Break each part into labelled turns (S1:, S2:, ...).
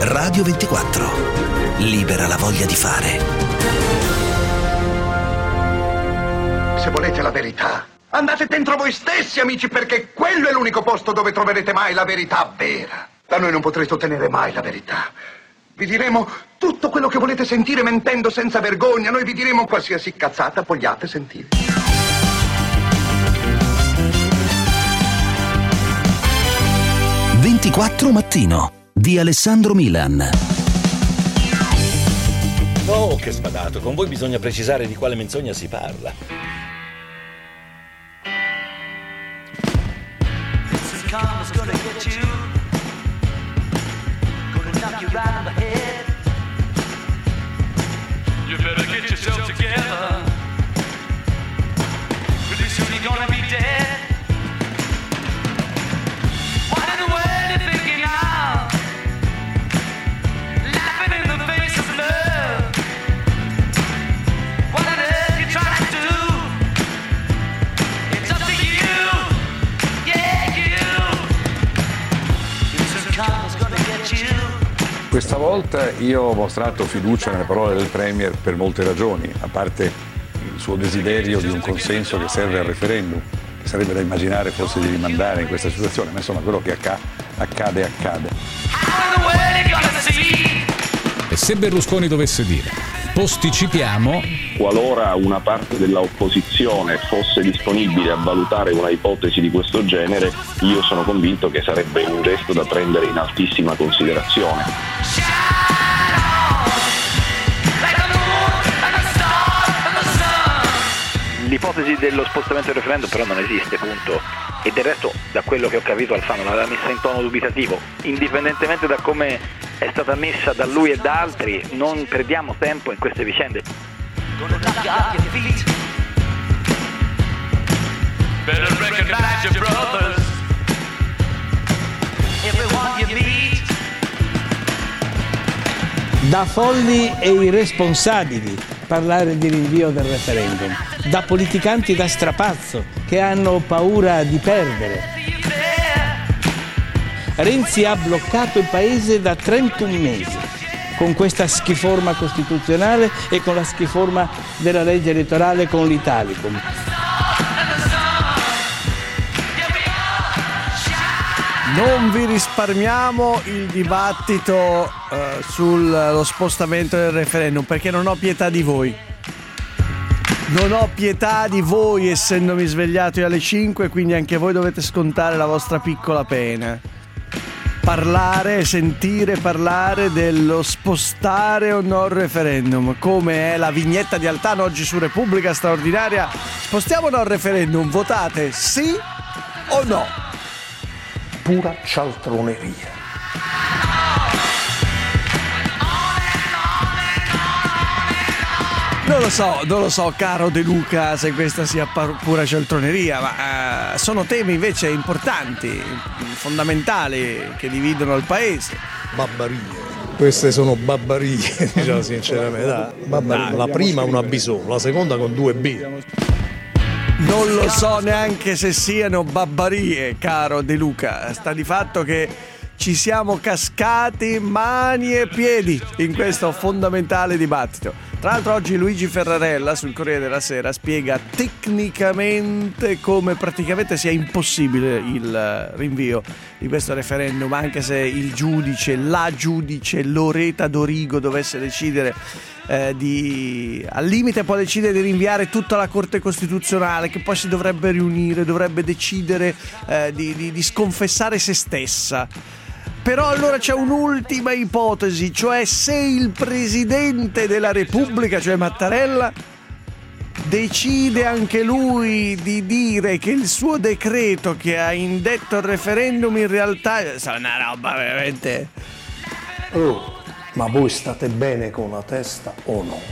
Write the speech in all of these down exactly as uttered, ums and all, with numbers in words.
S1: Radio ventiquattro. Libera la voglia di fare.
S2: Se volete la verità, andate dentro voi stessi, amici, perché quello è l'unico posto dove troverete mai la verità vera. Da noi non potrete ottenere mai la verità. Vi diremo tutto quello che volete sentire mentendo senza vergogna. Noi vi diremo qualsiasi cazzata vogliate sentire.
S1: ventiquattro mattino di Alessandro Milan.
S3: Oh, che spadato! Con voi bisogna precisare di quale menzogna si parla.
S4: You better get yourself together. Pretty soon you're gonna be dead. What in the world you thinking of? Laughing in the face of love. What on earth you trying to do? It's up to you. Yeah, you. You soon karma's gonna get you.
S5: Questa volta io ho mostrato fiducia nelle parole del Premier per molte ragioni, a parte il suo desiderio di un consenso che serve al referendum, che sarebbe da immaginare forse di rimandare in questa situazione, ma insomma quello che acca- accade accade.
S6: E se Berlusconi dovesse dire posticipiamo,
S7: qualora una parte dell'opposizione fosse disponibile a valutare una ipotesi di questo genere, io sono convinto che sarebbe un gesto da prendere in altissima considerazione.
S8: L'ipotesi dello spostamento del referendum però non esiste, punto. E del resto, da quello che ho capito, Alfano l'aveva messa in tono dubitativo. Indipendentemente da come è stata messa da lui e da altri, non perdiamo tempo in queste vicende.
S4: Better recognize your brothers. Everyone you meet.
S9: Da folli e irresponsabili parlare di rinvio del referendum, da politicanti da strapazzo che hanno paura di perdere. Renzi ha bloccato il paese da trentuno mesi con questa schiforma costituzionale e con la schiforma della legge elettorale con l'Italicum.
S10: Non vi risparmiamo il dibattito uh, sullo spostamento del referendum perché non ho pietà di voi. Non ho pietà di voi essendomi svegliato io alle cinque, quindi anche voi dovete scontare la vostra piccola pena. Parlare, sentire parlare dello spostare o no il referendum, come è la vignetta di Altano oggi su Repubblica straordinaria. Spostiamo o no il referendum? Votate sì o no? Pura cialtroneria. Non lo so, non lo so, caro De Luca, se questa sia pura cialtroneria, ma uh, sono temi invece importanti, fondamentali, che dividono il paese.
S11: Babbarie. Queste sono babbarie, diciamo sinceramente. Dai, babbarie. La prima una B solo, la seconda con due B.
S10: Non lo so neanche se siano babbarie, caro De Luca. Sta di fatto che ci siamo cascati mani e piedi in questo fondamentale dibattito. Tra l'altro oggi Luigi Ferrarella sul Corriere della Sera spiega tecnicamente come praticamente sia impossibile il rinvio di questo referendum, anche se il giudice, la giudice Loreta Dorigo dovesse decidere eh, di, al limite può decidere di rinviare tutta la Corte Costituzionale, che poi si dovrebbe riunire, dovrebbe decidere eh, di, di, di sconfessare se stessa. Però allora c'è un'ultima ipotesi, cioè se il Presidente della Repubblica, cioè Mattarella, decide anche lui di dire che il suo decreto che ha indetto il referendum in realtà è una roba veramente...
S11: Oh, ma voi state bene con la testa o no?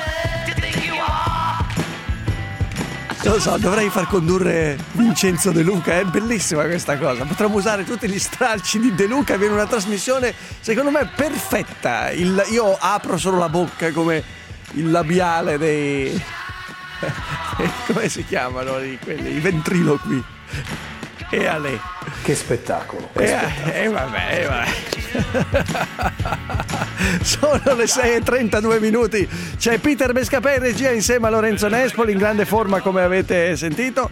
S10: Non lo so, dovrei far condurre Vincenzo De Luca, è bellissima questa cosa. Potremmo usare tutti gli stralci di De Luca, viene una trasmissione secondo me perfetta. Il, io apro solo la bocca come il labiale dei... come si chiamano quelli, i ventriloqui. e a lei.
S11: Che spettacolo. Che
S10: E,
S11: spettacolo.
S10: e vabbè, e vabbè. Sono le sei e trentadue minuti. C'è Peter Bescapè in regia insieme a Lorenzo Nespoli, in grande forma come avete sentito.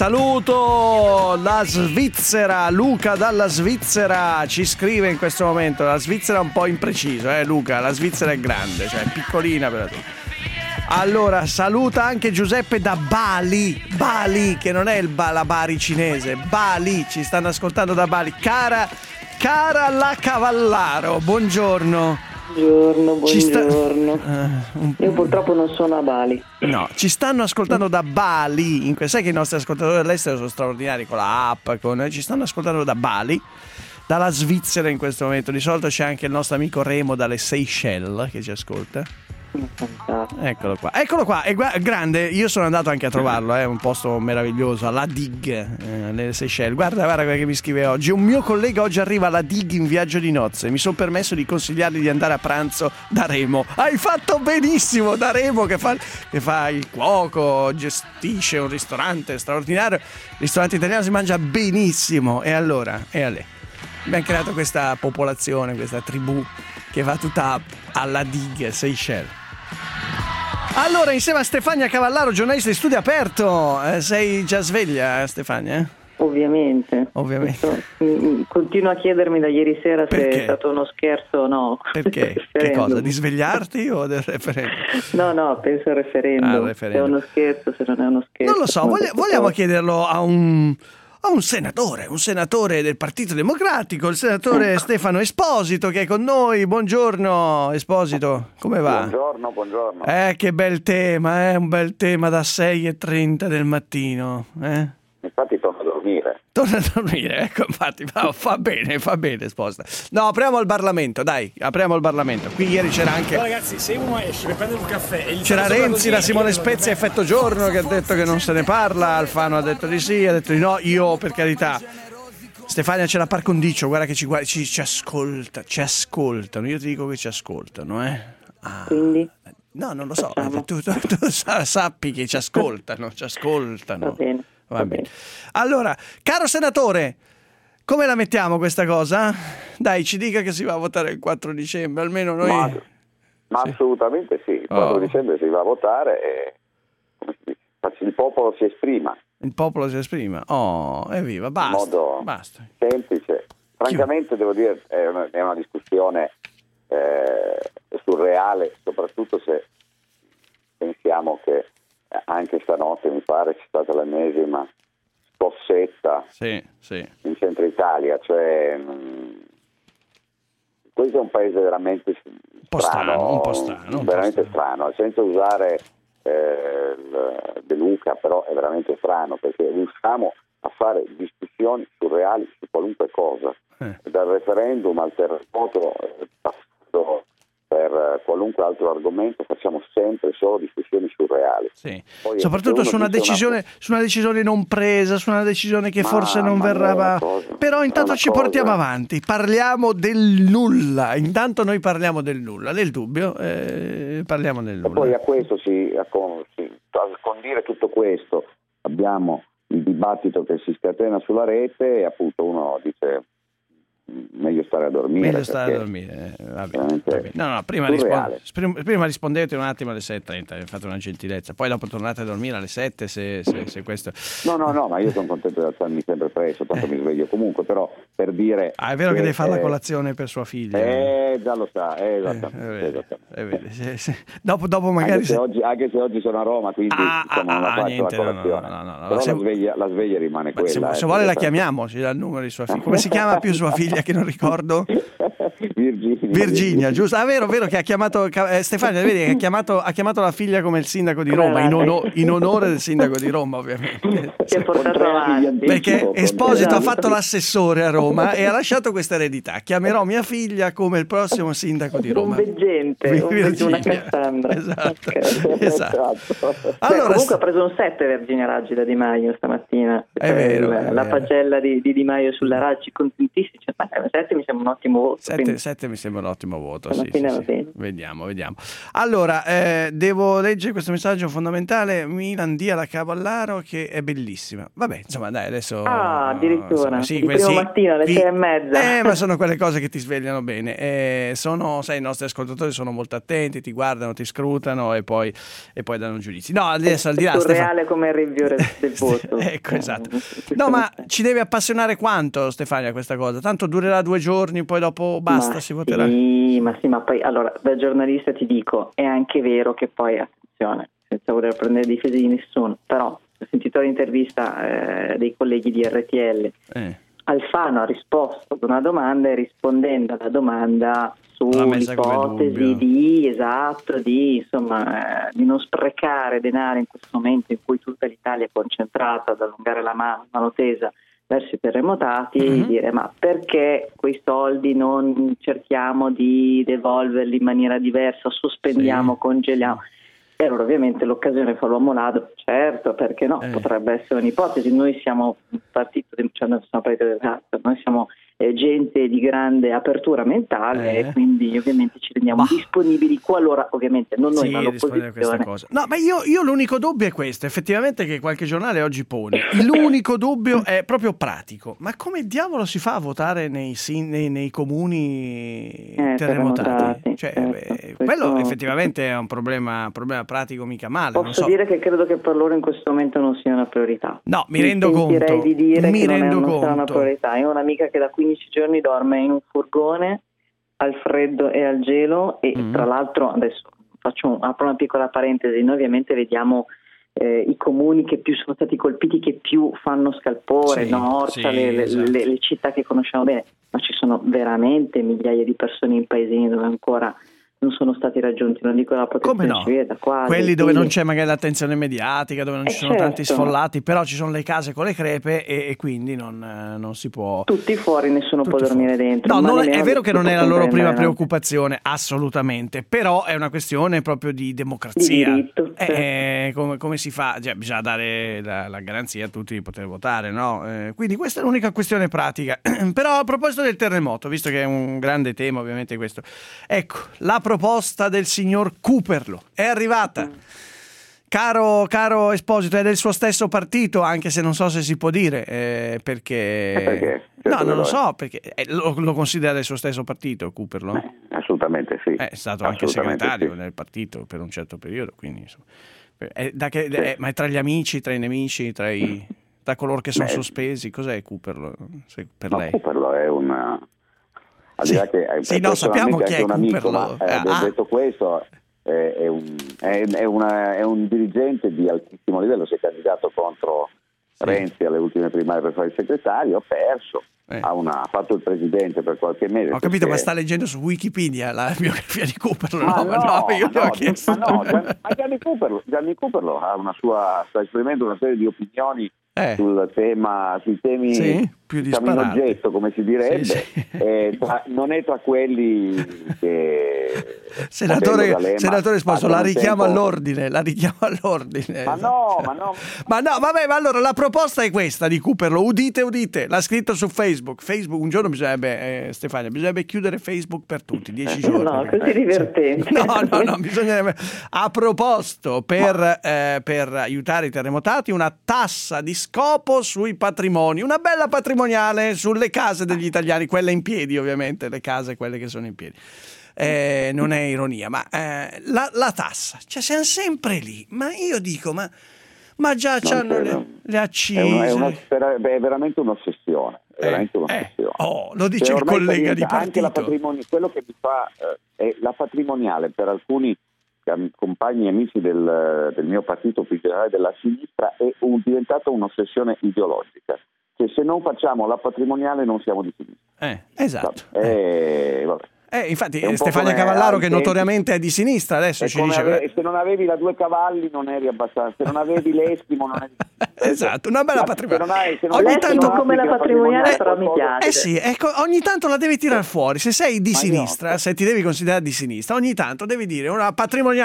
S10: Saluto la Svizzera, Luca dalla Svizzera ci scrive in questo momento. La Svizzera è un po' impreciso, eh Luca, la Svizzera è grande, cioè è piccolina per la tua. Allora, saluta anche Giuseppe da Bali, Bali, che non è il ba- la Bari cinese, Bali, ci stanno ascoltando da Bali. Cara, cara la Cavallaro, buongiorno.
S12: Buongiorno,
S10: Ci sta-
S12: buongiorno.
S10: Uh, un-
S12: Io purtroppo non sono a Bali.
S10: No, ci stanno ascoltando da Bali. In que- sai che i nostri ascoltatori all'estero sono straordinari con la app, con... ci stanno ascoltando da Bali, dalla Svizzera in questo momento. Di solito c'è anche il nostro amico Remo dalle Seychelles che ci ascolta. Eccolo qua, eccolo qua, è gu- grande. Io sono andato anche a trovarlo, è eh, un posto meraviglioso, alla Dig, eh, nelle Seychelles. Guarda, guarda quello che mi scrive oggi. Un mio collega oggi arriva alla Dig in viaggio di nozze. Mi sono permesso di consigliargli di andare a pranzo da Remo. Hai fatto benissimo, da Remo che fa, che fa il cuoco, gestisce un ristorante straordinario. Il ristorante italiano si mangia benissimo. E allora, e a lei. Abbiamo creato questa popolazione, questa tribù che va tutta alla Dig, Seychelles. Allora, insieme a Stefania Cavallaro, giornalista di Studio Aperto, eh, sei già sveglia, Stefania?
S12: Ovviamente.
S10: Ovviamente.
S12: Questo, continuo a chiedermi da ieri sera se
S10: Perché?
S12: è stato uno scherzo o no.
S10: Perché? Che cosa? Di svegliarti o del referendum?
S12: No, no, penso al referendum.
S10: Ah, al referendum.
S12: Se è uno scherzo, se non è uno scherzo.
S10: Non lo so, voglia- vogliamo chiederlo a un... a un senatore, un senatore del Partito Democratico, il senatore Stefano Esposito che è con noi. Buongiorno Esposito, come va?
S7: Buongiorno, buongiorno.
S10: Eh, che bel tema, eh, un bel tema da sei e trenta del mattino, eh?
S7: Infatti torno a dormire.
S10: Torna a dormire, ecco, infatti, fa, fa bene, fa bene, sposta. No, apriamo il Parlamento, dai, apriamo il Parlamento. Qui ieri c'era anche...
S13: Ma ragazzi, se uno esce per prendere un caffè e gli
S10: C'era
S13: sta sopra
S10: Renzi
S13: così,
S10: da Simone
S13: io
S10: Spezia
S13: non-
S10: effetto giorno che ha detto che non se ne parla, Alfano ha detto di sì, ha detto di no, io per carità. Stefania c'è la par condicio, guarda che ci, guarda, ci, ci ascolta, ci ascoltano, io ti dico che ci ascoltano, eh. Ah.
S12: Quindi?
S10: No, non lo so, tu, tu, tu sa- sappi che ci ascoltano, ci ascoltano.
S12: Va bene.
S10: Va bene. Allora, caro senatore, come la mettiamo questa cosa? Dai, ci dica che si va a votare il quattro dicembre, almeno noi...
S7: Ma, ma
S10: Sì.
S7: assolutamente sì, il quattro
S10: Oh.
S7: dicembre si va a votare e come si dice, il popolo si esprima
S10: Il popolo si esprima. Oh, evviva, basta.
S7: in modo
S10: basta.
S7: semplice. Francamente devo dire è una, è una discussione eh, surreale, soprattutto se pensiamo che anche stanotte mi pare c'è stata l'ennesima scossetta
S10: Sì, sì.
S7: in centro Italia, cioè mh, questo è un paese veramente
S10: Un po' strano, un po' strano, un po'
S7: veramente strano, senza usare eh, il De Luca, però è veramente strano perché riusciamo a fare discussioni surreali su qualunque cosa,
S10: Eh.
S7: dal referendum al terremoto, eh, passando per qualunque altro argomento, facciamo sempre solo discussioni surreali.
S10: Sì.
S7: Poi,
S10: Soprattutto
S7: se
S10: su
S7: uno
S10: una,
S7: dice
S10: decisione, su una decisione non presa, su una decisione che
S7: Ma-
S10: forse non
S7: ma
S10: verrà.
S7: è una
S10: va-
S7: cosa-
S10: Però
S7: è
S10: intanto
S7: una
S10: ci
S7: cosa-
S10: portiamo avanti, parliamo del nulla. Intanto noi parliamo del nulla, nel dubbio eh, parliamo del
S7: E
S10: nulla.
S7: poi a questo si, a con, si- a condire tutto questo abbiamo il dibattito che si scatena sulla rete e appunto uno dice meglio stare a dormire.
S10: Meglio stare a
S7: perché
S10: dormire. eh, va bene,
S7: veramente
S10: va bene. No, no, prima,
S7: surreale.
S10: rispon- prima, prima rispondete un attimo alle sei e trenta, fate una gentilezza. Poi dopo tornate a dormire alle sette se, se, se questo...
S7: No, no, no, ma io sono contento di alzarmi sempre presto, tanto mi sveglio comunque, però per dire...
S10: Ah, è vero che, deve fare la
S7: eh,
S10: colazione per sua figlia.
S7: Eh, già lo sa, eh,
S10: Eh,
S7: esattamente.
S10: eh, vedi,
S7: esattamente.
S10: eh, vedi, se- se- Dopo, dopo magari...
S7: Anche se,
S10: se-
S7: oggi, anche se oggi sono a Roma, quindi
S10: Ah,
S7: insomma,
S10: ah,
S7: non la
S10: ah,
S7: faccio
S10: niente,
S7: la
S10: no, no,
S7: colazione.
S10: no, no, no,
S7: Però
S10: se-
S7: la, sveglia, la sveglia rimane
S10: Ma
S7: quella.
S10: se,
S7: eh,
S10: se vuole la
S7: perché-
S10: chiamiamo, ci dà il numero di sua figlia. Come si chiama più sua figlia che non ricordo?
S7: Virginia.
S10: Virginia, giusto? Ah, vero, vero che ha chiamato eh, Stefania, vedi che ha chiamato, ha chiamato la figlia come il sindaco di Roma, in, ono- in onore del sindaco di Roma, ovviamente.
S12: Si è portato avanti.
S10: Perché Esposito ha
S12: Esatto.
S10: fatto l'assessore a Roma e ha lasciato questa eredità. Chiamerò mia figlia come il prossimo sindaco di Roma.
S12: Un veggente, un veggente, una
S10: Virginia.
S12: Cassandra.
S10: Esatto.
S12: Ok.
S10: Esatto.
S12: Beh,
S10: Allora,
S12: comunque ha preso un sette Virginia Raggi da Di Maio stamattina.
S10: È vero,
S12: la,
S10: è
S12: la
S10: vero.
S12: pagella di, di Di Maio sulla Raggi, contentissimi. Cioè, ma un sette mi sembra sembra un ottimo voto.
S10: sette, sette mi sembra un ottimo voto.
S12: Alla
S10: Sì,
S12: fine
S10: sì,
S12: va
S10: sì.
S12: bene.
S10: Vediamo, vediamo. Allora, eh, devo leggere questo messaggio fondamentale. Milan dia la Cavallaro che è bellissima. Vabbè, insomma, dai, adesso.
S12: Ah, addirittura.
S10: Sì,
S12: Di
S10: questi-
S12: primo mattino alle
S10: qui-
S12: sei e mezza.
S10: Eh, ma sono quelle cose che ti svegliano bene. Eh, sono, sai, i nostri ascoltatori sono molto attenti, ti guardano, ti scrutano e poi, e poi danno giudizi. No, adesso al di là.
S12: È
S10: Stefano-
S12: surreale come il review del voto.
S10: Ecco, esatto. No, ma ci deve appassionare quanto, Stefania, questa cosa? Tanto durerà due giorni, poi dopo basta,
S12: Ma
S10: si voterà.
S12: Sì, ma sì, ma poi allora da giornalista ti dico, è anche vero che poi, attenzione, senza voler prendere difese di nessuno, però ho sentito l'intervista eh, dei colleghi di R T L.
S10: Eh.
S12: Alfano ha risposto ad una domanda e rispondendo alla domanda
S10: L'ha messa come dubbio.
S12: sull'ipotesi di esatto di insomma eh, di non sprecare denaro in questo momento in cui tutta l'Italia è concentrata ad allungare la mano, mano tesa verso i terremotati,
S10: Mm-hmm.
S12: dire ma perché quei soldi non cerchiamo di devolverli in maniera diversa, sospendiamo,
S10: Sì.
S12: congeliamo. E allora ovviamente l'occasione fa l'uomo ladro, certo, perché no,
S10: Eh.
S12: potrebbe essere un'ipotesi. Noi siamo un partito, de- cioè noi siamo partito democratico, noi siamo eh, gente di grande apertura mentale
S10: Eh.
S12: e quindi ovviamente ci rendiamo
S10: Bah.
S12: disponibili qualora, ovviamente non noi
S10: Sì,
S12: ma
S10: rispondere a questa
S12: l'opposizione.
S10: cosa. No, ma io, io l'unico dubbio è questo, effettivamente, che qualche giornale oggi pone. L'unico dubbio è proprio pratico. Ma come diavolo si fa a votare nei, sin- nei, nei comuni
S12: Eh,
S10: terremotati?
S12: terremotati,
S10: Cioè,
S12: certo.
S10: beh,
S12: Questo-
S10: quello effettivamente è un problema, problema pratico mica male.
S12: Posso
S10: non so.
S12: dire che credo che per loro in questo momento non sia una priorità.
S10: No, mi rendo
S12: sentirei
S10: conto.
S12: di dire
S10: Mi
S12: che non, è,
S10: rendo
S12: non sarà una
S10: conto.
S12: priorità. Io ho un'amica che da quindici giorni dorme in un furgone al freddo e al gelo e
S10: Mm.
S12: tra l'altro adesso faccio un- apro una piccola parentesi, noi ovviamente vediamo eh, i comuni che più sono stati colpiti, che più fanno scalpore,
S10: Sì,
S12: no? Orta,
S10: sì,
S12: le, le-
S10: esatto.
S12: le- le città che conosciamo bene, ma ci sono veramente migliaia di persone in paesini dove ancora non sono stati raggiunti, non dico la
S10: Come
S12: protezione
S10: no?
S12: civile da quasi.
S10: Quelli dove non
S12: quindi-
S10: c'è magari l'attenzione mediatica, dove non
S12: Eh,
S10: ci sono tanti
S12: certo.
S10: sfollati, però ci sono le case con le crepe e, e quindi non, eh, non si può.
S12: Tutti fuori, nessuno può
S10: Tutti
S12: dormire dentro.
S10: No,
S12: ma
S10: non è,
S12: nemmeno
S10: è vero che non è la
S12: nessuno
S10: loro
S12: può
S10: prima
S12: prendere
S10: preoccupazione, assolutamente, però è una questione proprio di democrazia.
S12: Di diritto,
S10: Eh, come, come si fa? Cioè, bisogna dare la, la garanzia a tutti di poter votare, no? Eh, quindi questa è l'unica questione pratica. Però a proposito del terremoto, visto che è un grande tema ovviamente questo, ecco, la proposta del signor Cooperlo è arrivata. Caro, caro Esposito, è del suo stesso partito, anche se non so se si può dire, eh, perché...
S7: Eh, perché?
S10: No,
S7: Certo
S10: non
S7: che
S10: lo
S7: lo è.
S10: so, perché eh, lo, lo considera del suo stesso partito, Cooperlo?
S7: Eh, assolutamente sì.
S10: È stato anche
S7: Assolutamente
S10: segretario
S7: sì.
S10: del partito per un certo periodo, quindi insomma, è da che, è- ma è tra gli amici, tra i nemici, tra, i, tra coloro che sono
S7: Beh.
S10: sospesi, cos'è Cooperlo se- per
S7: No,
S10: lei?
S7: Cooperlo è una... Al
S10: Sì.
S7: di là che è
S10: Sì, no, sappiamo
S7: personalmente
S10: chi è
S7: anche un amico,
S10: Cooperlo.
S7: ma eh,
S10: Ah.
S7: detto questo è, è un, è, è una- è un dirigente di altissimo livello, si è candidato contro Renzi alle ultime primarie per fare il segretario, ha perso,
S10: Eh.
S7: ha, una- ha fatto il presidente per qualche mese.
S10: Ho capito,
S7: perché-
S10: ma sta leggendo su Wikipedia la biografia di Cooperlo?
S7: Ma
S10: No, ma no, io gli ho
S7: no,
S10: chiesto.
S7: ma no, Gian- ma Gianni Cooperlo, Gianni Cooperlo ha una sua, sta esprimendo una serie di opinioni
S10: Eh.
S7: sul tema, sui temi
S10: Sì, più
S7: diciamo, in
S10: disparati.
S7: oggetto, come si direbbe.
S10: Sì, sì.
S7: Eh, tra- non è tra quelli che
S10: Senatore,
S7: Fratello D'Alema
S10: senatore Esposito, la
S7: passano il
S10: richiamo
S7: tempo-
S10: all'ordine, la richiamo all'ordine.
S7: Ma no, ma no.
S10: Ma no, vabbè, ma allora la proposta è questa di Cooperlo, udite, udite, l'ha scritto su Facebook. Facebook un giorno bisognerebbe, eh, Stefania, bisognerebbe chiudere Facebook per tutti, dieci giorni.
S12: No, così divertente.
S10: No, no, no, bisognerebbe. Ha proposto per, eh, per aiutare i terremotati una tassa di scopo sui patrimoni, una bella patrimoniale sulle case degli italiani, quelle in piedi ovviamente, le case quelle che sono in piedi. Eh, non è ironia, ma eh, la, la tassa, cioè siamo sempre lì, ma io dico, ma, ma già c'hanno
S7: c'è, no.
S10: le, le accise.
S7: È, una- è una- è veramente un'ossessione. È
S10: Eh,
S7: veramente
S10: eh,
S7: un'ossessione.
S10: oh, lo dice
S7: Cioè,
S10: il
S7: ormai
S10: collega di
S7: diventa anche la
S10: partito.
S7: patrimoni- quello che mi fa eh, è la patrimoniale per alcuni am- compagni e amici del, del mio partito, più in generale della sinistra, è un- diventata un'ossessione ideologica. Che se non facciamo la patrimoniale non siamo di sinistra.
S10: Eh, esatto.
S7: Eh, vabbè.
S10: Eh, infatti
S7: È un po'
S10: Stefania
S7: come
S10: Cavallaro,
S7: ai
S10: che
S7: tempi-
S10: notoriamente è di sinistra, adesso
S7: È
S10: ci
S7: come
S10: dice...
S7: ave- se non avevi la due cavalli non eri abbastanza, se non avevi l'Eskimo non eri...
S10: Esatto, una bella
S7: Ma
S10: patrimoniale.
S7: se non hai- se non
S10: Ogni
S7: hai-
S10: tanto
S7: se non
S12: come la
S7: applichi
S12: patrimoniale, però mi
S7: qualcosa-
S12: piace.
S10: Eh sì, ecco, ogni tanto la devi tirare fuori. Se sei di
S7: Ma
S10: sinistra,
S7: no.
S10: se ti devi considerare di sinistra, ogni tanto devi dire una patrimoniale.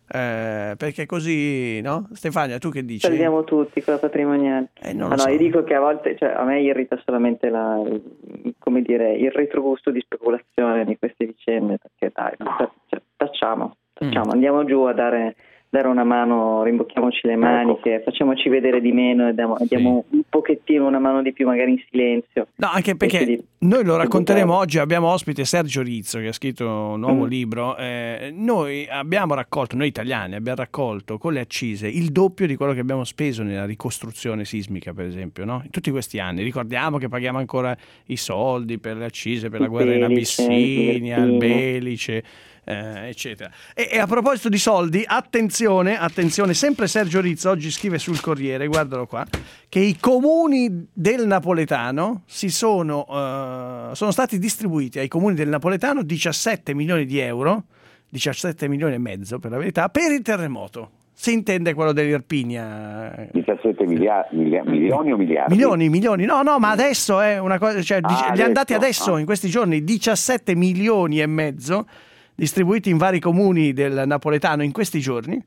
S10: Eh, perché così, no? Stefania, tu che dici?
S12: Perdiamo tutti con la patrimoniale.
S10: Eh, non
S12: ah,
S10: lo
S12: no,
S10: so.
S12: io dico che a volte, cioè, a me irrita solamente la, come dire, il retrogusto di speculazione di queste vicende, perché dai, cioè, tacciamo, tacciamo, mm. andiamo giù a dare, dare una mano, rimbocchiamoci le maniche, facciamoci vedere di meno e diamo, sì. diamo un pochettino una mano di più, magari in silenzio.
S10: No, anche perché di, noi lo racconteremo oggi, abbiamo ospite Sergio Rizzo che ha scritto un nuovo mm. libro. Eh, noi abbiamo raccolto, noi italiani abbiamo raccolto con le accise il doppio di quello che abbiamo speso nella ricostruzione sismica, per esempio, no? In tutti questi anni. Ricordiamo che paghiamo ancora i soldi per le accise, per la guerra in Abissinia, il Belice, Eh, eccetera. E, e a proposito di soldi, attenzione, attenzione, sempre Sergio Rizzo oggi scrive sul Corriere, guardalo qua, che i comuni del Napoletano si sono, uh, sono stati distribuiti ai comuni del Napoletano diciassette milioni di euro, diciassette milioni e mezzo per la verità, per il terremoto. Si intende quello dell'Irpinia.
S7: diciassette milia- milia- milioni o miliardi?
S10: Milioni, milioni. No, no, ma adesso è una cosa, cioè
S7: ah,
S10: gli andati adesso,
S7: ah.
S10: in questi giorni, diciassette milioni e mezzo distribuiti in vari comuni del Napoletano in questi giorni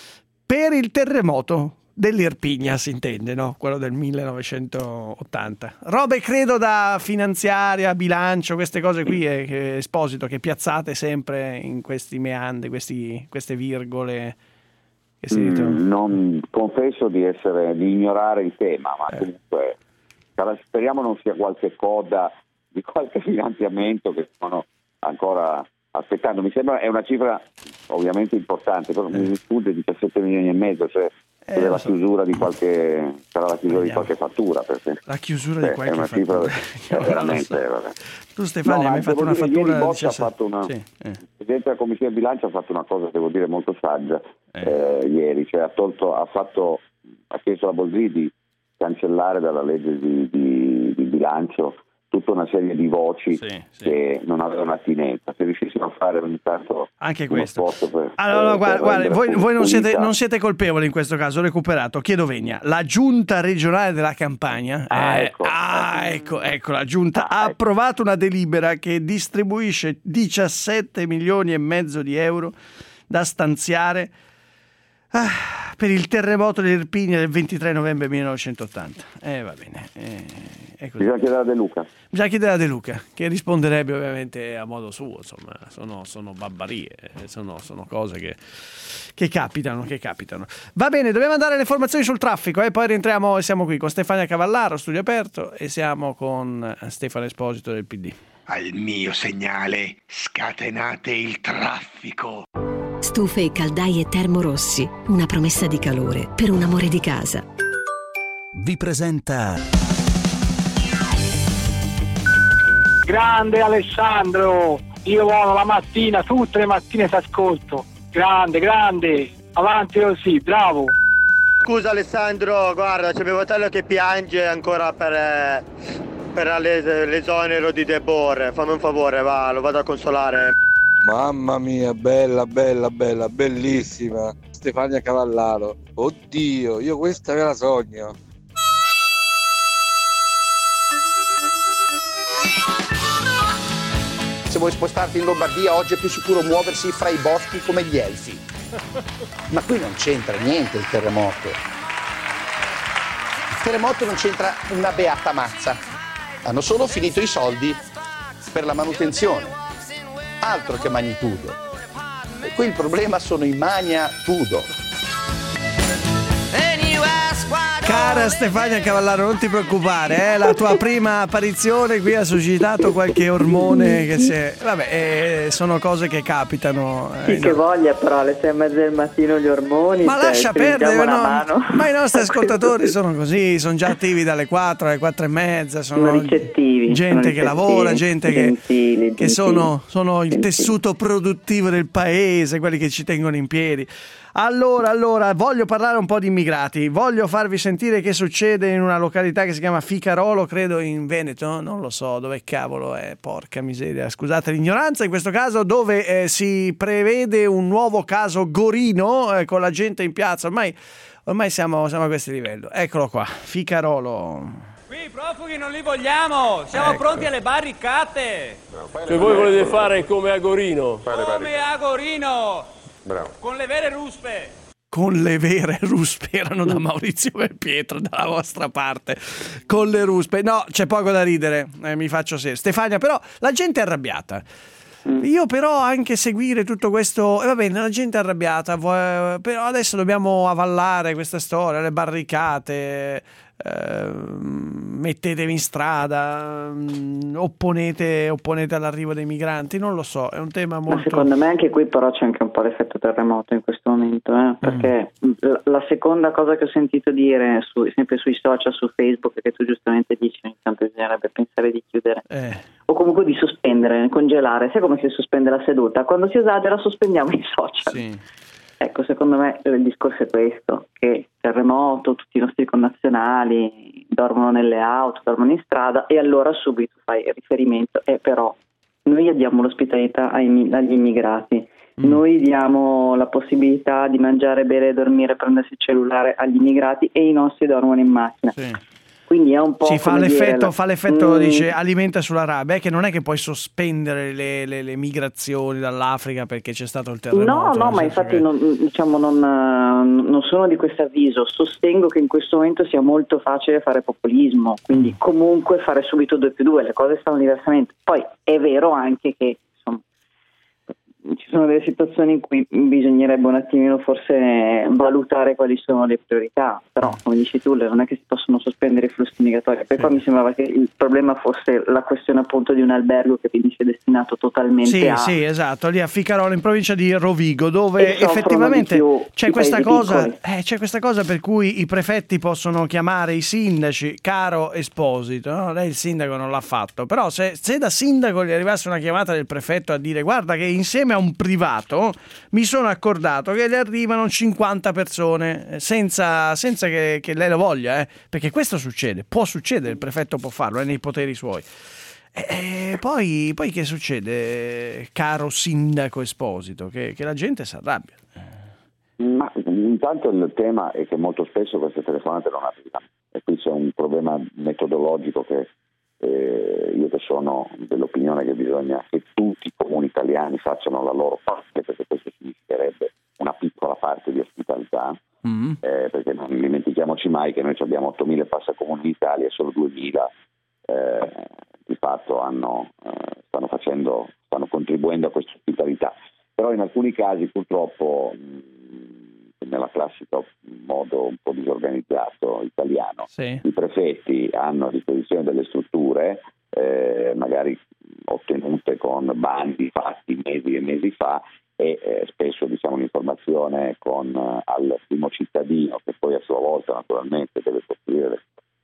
S10: per il terremoto dell'Irpinia, si intende, no? Quello del millenovecentottanta. Robe credo da finanziaria, bilancio, queste cose qui, eh, che Esposito, che piazzate sempre in questi meandri, questi, queste virgole che si
S7: mm, non confesso di essere di ignorare il tema, ma
S10: eh.
S7: comunque speriamo non sia qualche coda di qualche finanziamento che sono ancora aspettando. Mi sembra è una cifra ovviamente importante, però eh. mi sfugge diciassette milioni e mezzo, cioè eh, la so. chiusura di qualche sarà la chiusura Vediamo. di qualche fattura, perché
S10: la chiusura di qualche
S7: è una
S10: fattura
S7: cifra è veramente so. vabbè.
S10: Tu Stefania no, hai fatto una
S7: dire,
S10: fattura
S7: Boccia ha fatto una, sì. eh. il Presidente della Commissione Bilancio ha fatto una cosa, devo dire, molto saggia eh. Eh, ieri, cioè ha tolto ha fatto ha chiesto alla Boldrini di cancellare dalla legge di, di, di bilancio tutta una serie di voci sì, sì. che non avevano attinenza. Se riuscissimo a fare ogni tanto
S10: anche questo
S7: per,
S10: allora
S7: per,
S10: guarda,
S7: per
S10: guarda voi, voi non, siete,
S7: unità.
S10: non siete colpevoli in questo caso. Ho recuperato, chiedo venia, la giunta regionale della Campania
S7: ah,
S10: eh,
S7: ecco,
S10: ah, ecco, ecco la giunta
S7: ah,
S10: ha
S7: ecco.
S10: approvato una delibera che distribuisce diciassette milioni e mezzo di euro da stanziare ah, per il terremoto dell'Irpinia del ventitré novembre millenovecentottanta. Eh va bene, eh,
S7: bisogna chiedere a De Luca.
S10: Bisogna chiedere a De Luca, che risponderebbe ovviamente a modo suo. Insomma, sono, sono babbarie, sono, sono cose che, che capitano, che capitano. Va bene, dobbiamo andare alle informazioni sul traffico e eh? poi rientriamo e siamo qui con Stefania Cavallaro, studio aperto, e siamo con Stefano Esposito del P D.
S2: Al mio segnale, scatenate il traffico.
S14: Stufe e caldaie Termorossi, una promessa di calore per un amore di casa.
S1: Vi presenta
S13: Grande Alessandro, io vado la mattina, tutte le mattine ti ascolto. Grande, grande, avanti così, bravo.
S15: Scusa Alessandro, guarda, c'è mio fratello che piange ancora per, eh, per le, l'esonero di De Boer. Fammi un favore, va, lo vado a consolare.
S16: Mamma mia, bella, bella, bella, bellissima. Stefania Cavallaro. Oddio, io questa me la sogno.
S17: Se vuoi spostarti in Lombardia oggi è più sicuro muoversi fra i boschi come gli elfi. Ma qui non c'entra niente il terremoto. Il terremoto non c'entra una beata mazza. Hanno solo finito i soldi per la manutenzione. Altro che magnitudo. E qui il problema sono i magnatudo.
S10: Cara Stefania Cavallaro, non ti preoccupare, eh? La tua prima apparizione qui ha suscitato qualche ormone che si è... Vabbè, eh, sono cose che capitano.
S12: Sì, eh, che no. voglia, però alle sei e mezza del mattino gli ormoni.
S10: Ma
S12: cioè,
S10: lascia perdere, no? Ma i nostri ascoltatori sono così, sono già attivi dalle quattro alle quattro e mezza, sono,
S12: sono ricettivi.
S10: Gente
S12: sono
S10: che
S12: ricettivi,
S10: lavora, gente
S12: gentili,
S10: che,
S12: gentili,
S10: che sono, sono il
S12: gentili.
S10: tessuto produttivo del paese, quelli che ci tengono in piedi. Allora, allora, voglio parlare un po' di immigrati, voglio farvi sentire che succede in una località che si chiama Ficarolo, credo in Veneto, non lo so dove cavolo è, porca miseria, scusate l'ignoranza in questo caso, dove eh, si prevede un nuovo caso Gorino eh, con la gente in piazza, ormai, ormai siamo, siamo a questo livello, eccolo qua, Ficarolo.
S18: Qui i profughi non li vogliamo, siamo
S10: ecco.
S18: pronti alle barricate.
S19: Cioè voi volete fare come a Gorino?
S18: Come a Gorino.
S5: Bravo.
S18: Con le vere ruspe.
S10: Con le vere ruspe, erano da Maurizio Belpietro, dalla vostra parte. Con le ruspe. No, c'è poco da ridere, eh, mi faccio se. Stefania, però la gente è arrabbiata. Io però anche seguire tutto questo, e eh, va bene, la gente è arrabbiata, vuoi, però adesso dobbiamo avallare questa storia, le barricate, eh, mettetevi in strada, opponete, opponete all'arrivo dei migranti, non lo so, è un tema molto...
S12: Ma secondo me anche qui però c'è anche un po' l'effetto terremoto in questo momento, eh? Perché mm. la, la seconda cosa che ho sentito dire su, sempre sui social, su Facebook, che tu giustamente dici ogni tanto bisognerebbe pensare di chiudere
S10: eh.
S12: o comunque di sospendere, congelare, sai come si sospende la seduta? Quando si esagera sospendiamo i social.
S10: Sì.
S12: Ecco, secondo me il discorso è questo, che terremoto, tutti i nostri connazionali dormono nelle auto, dormono in strada, e allora subito fai riferimento, e eh, però noi diamo l'ospitalità ai, agli immigrati, mm. noi diamo la possibilità di mangiare, bere, dormire, prendersi il cellulare agli immigrati, e i nostri dormono in macchina.
S10: Sì.
S12: Quindi è un po'
S10: sì, fa
S12: come
S10: l'effetto,
S12: dire,
S10: fa l'effetto
S12: mm.
S10: dice, alimenta sulla rabbia, è che non è che puoi sospendere le, le, le migrazioni dall'Africa perché c'è stato il terremoto.
S12: No, no, ma infatti
S10: che...
S12: non, diciamo, non, non sono di questo avviso. Sostengo che in questo momento sia molto facile fare populismo, quindi comunque fare subito due più due, le cose stanno diversamente. Poi è vero anche che insomma, ci sono delle situazioni in cui bisognerebbe un attimino forse valutare quali sono le priorità, però come dici tu non è che si possono sospendere i flussi migratori. Poi sì. Qua mi sembrava che il problema fosse la questione appunto di un albergo che finisce destinato totalmente
S10: sì,
S12: a...
S10: Sì, esatto, lì a Ficarolo in provincia di Rovigo, dove effettivamente c'è questa cosa eh, c'è questa cosa per cui i prefetti possono chiamare i sindaci, caro Esposito, no? Lei il sindaco non l'ha fatto, però se, se da sindaco gli arrivasse una chiamata del prefetto a dire guarda che insieme a un privato mi sono accordato che le arrivano cinquanta persone senza, senza che, che lei lo voglia, eh? Perché questo succede, può succedere, il prefetto può farlo, è nei poteri suoi. E poi, poi che succede, caro sindaco Esposito? Che, che la gente si arrabbia.
S7: Ma intanto il tema è che molto spesso queste telefonate non arrivano, e qui c'è un problema metodologico che Eh, io che sono dell'opinione che bisogna che tutti i comuni italiani facciano la loro parte, perché questo significherebbe una piccola parte di ospitalità, mm. eh, perché non dimentichiamoci mai che noi abbiamo ottomila passacomuni in Italia e solo duemila eh, di fatto hanno, eh, stanno facendo, stanno contribuendo a questa ospitalità. Però in alcuni casi purtroppo mh, nella classica modo un po' disorganizzato italiano, sì. I prefetti hanno a disposizione delle strutture eh, magari ottenute con bandi fatti mesi e mesi fa, e eh, spesso diciamo l'informazione con eh, al primo cittadino, che poi a sua volta naturalmente deve costruire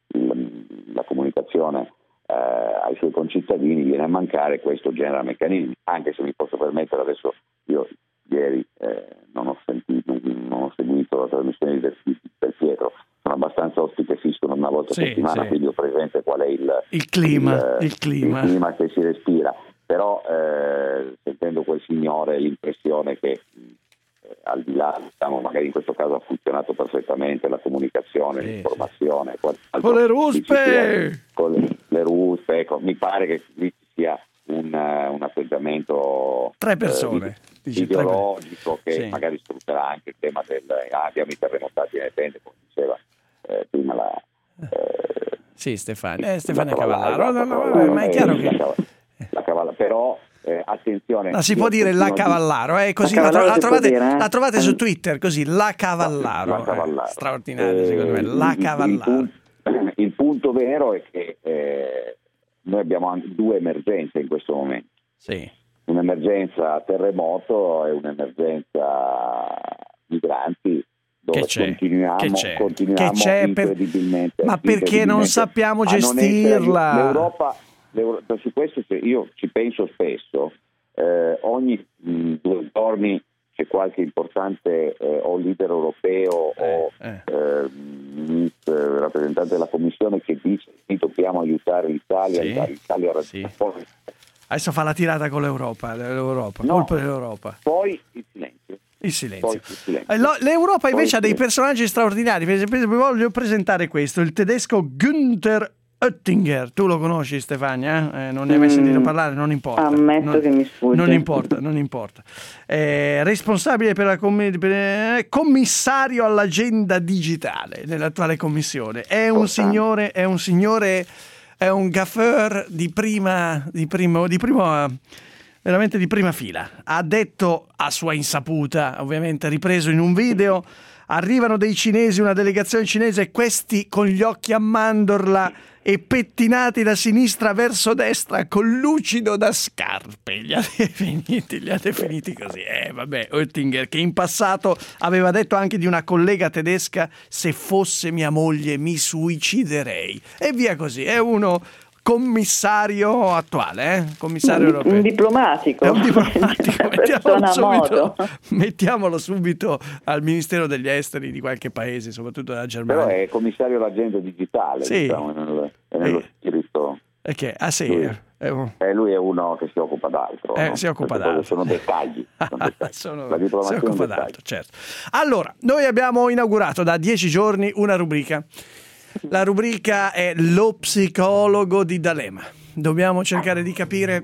S7: il, la comunicazione eh, ai suoi concittadini, viene a mancare. Questo genera meccanismi, anche se mi posso permettere adesso, io ieri eh, non ho sentito, non ho seguito la trasmissione di Belpietro, sono abbastanza ospite fisso una volta
S10: sì,
S7: a settimana,
S10: sì.
S7: Quindi ho presente qual è il,
S10: il, clima,
S7: il,
S10: il, clima.
S7: il clima che si respira, però eh, sentendo quel signore l'impressione che eh, al di là, diciamo, magari in questo caso ha funzionato perfettamente la comunicazione, sì, l'informazione,
S10: con le ruspe,
S7: con le, le ruspe, ecco, mi pare che lì ci sia un, un atteggiamento
S10: tre persone
S7: eh, ideologico
S10: tre...
S7: che
S10: sì.
S7: magari sfrutterà anche il tema del ah, abbiamo i terremotati nelle tende, come diceva eh, prima la eh,
S10: sì Stefania eh, Stefania
S7: Cavallaro,
S10: Cavallaro no, no, no, ma è chiaro che
S7: la, la Cavallaro, però eh, attenzione,
S10: no, si può dire la Cavallaro, eh, così la, la, trovate, dire, eh? la trovate su Twitter così, la Cavallaro,
S7: la Cavallaro.
S10: Eh, straordinario secondo me, la Cavallaro.
S7: Il, il, il punto vero è che eh, noi abbiamo anche due emergenze in questo momento,
S10: sì.
S7: Un'emergenza terremoto e un'emergenza migranti, dove
S10: che c'è,
S7: continuiamo,
S10: che c'è,
S7: continuiamo
S10: che c'è
S7: incredibilmente
S10: per... ma perché non sappiamo gestirla?
S7: Non L'Europa, l'Europa, su questo io ci penso spesso, eh, ogni mh, due giorni c'è qualche importante eh, o leader europeo eh, o eh. Eh, rappresentante della Commissione che dice che dobbiamo aiutare l'Italia,
S10: sì,
S7: l'Italia a
S10: sì. Adesso fa la tirata con l'Europa, l'Europa,
S7: no,
S10: colpa dell'Europa.
S7: Poi il silenzio.
S10: Il silenzio.
S7: Poi il silenzio.
S10: L'Europa invece
S7: poi
S10: ha dei personaggi straordinari. Per esempio, voglio presentare questo, il tedesco Günther Oettinger, tu lo conosci Stefania? Eh, non ne hai mai sentito parlare? Non importa.
S12: Ammetto
S10: non,
S12: che mi sfugge.
S10: Non importa, non importa. Eh, responsabile per la com- per, eh, commissario all'agenda digitale nell'attuale commissione. È un signore, è un signore, è un gaffeur di prima, di primo, di primo, veramente di prima fila. Ha detto a sua insaputa, ovviamente ripreso in un video: arrivano dei cinesi, una delegazione cinese, e questi con gli occhi a mandorla e pettinati da sinistra verso destra con lucido da scarpe. Li ha definiti, li ha definiti così. Eh vabbè, Oettinger, che in passato aveva detto anche di una collega tedesca: se fosse mia moglie mi suiciderei. E via così. È uno commissario attuale, eh? Commissario
S12: un,
S10: europeo.
S12: Un diplomatico.
S10: È un diplomatico. mettiamolo, subito,
S12: modo.
S10: mettiamolo subito al Ministero degli Esteri di qualche paese, soprattutto della Germania.
S7: Però è commissario all'agenda digitale,
S10: sì.
S7: diciamo, nel, è nello
S10: eh.
S7: spirito.
S10: Okay. Ah sì,
S7: lui,
S10: è un...
S7: eh, lui è uno che si occupa d'altro.
S10: Eh,
S7: no?
S10: si occupa
S7: Perché
S10: d'altro.
S7: Sono dettagli. Sono dettagli.
S10: sono...
S7: La diplomazia
S10: si occupa d'altro, certo. Allora, noi abbiamo inaugurato da dieci giorni una rubrica. La rubrica è Lo psicologo di D'Alema. Dobbiamo cercare di capire...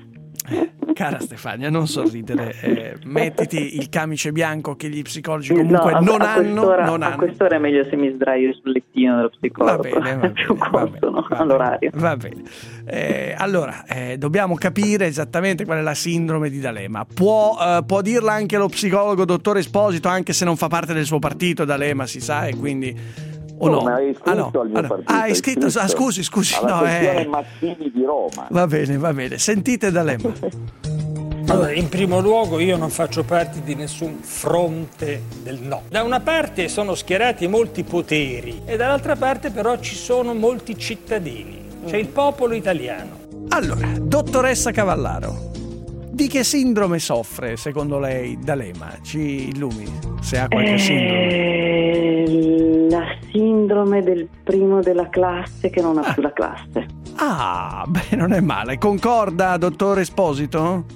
S10: Cara Stefania, non sorridere, eh, mettiti il camice bianco che gli psicologi comunque
S12: no, a,
S10: non,
S12: a
S10: hanno, non
S12: a
S10: hanno.
S12: A quest'ora è meglio se mi sdraio sul lettino dello psicologo.
S10: Va bene, va bene, va bene, va
S12: all'orario.
S10: Va bene. Eh, allora, eh, dobbiamo capire esattamente qual è la sindrome di D'Alema. Può, eh, può dirla anche lo psicologo dottore Esposito, anche se non fa parte del suo partito, D'Alema, si sa, e quindi... O no?
S7: Hai iscritto
S10: ah, no.
S7: al mio
S10: ah, no.
S7: partito,
S10: ah, iscritto,
S7: iscritto
S10: ah, scusi, scusi.
S7: alla
S10: no,
S7: sezione
S10: eh.
S7: Mazzini di Roma.
S10: Va bene, va bene. Sentite D'Alema.
S19: Allora, in primo luogo io non faccio parte di nessun fronte del no. Da una parte sono schierati molti poteri e dall'altra parte però ci sono molti cittadini. C'è il popolo italiano.
S10: Allora, dottoressa Cavallaro, di che sindrome soffre secondo lei D'Alema? Ci illumini, se ha qualche
S12: eh,
S10: sindrome.
S12: La sindrome del primo della classe che non ha
S10: ah.
S12: più la classe.
S10: Ah, beh, non è male. Concorda, dottore Esposito?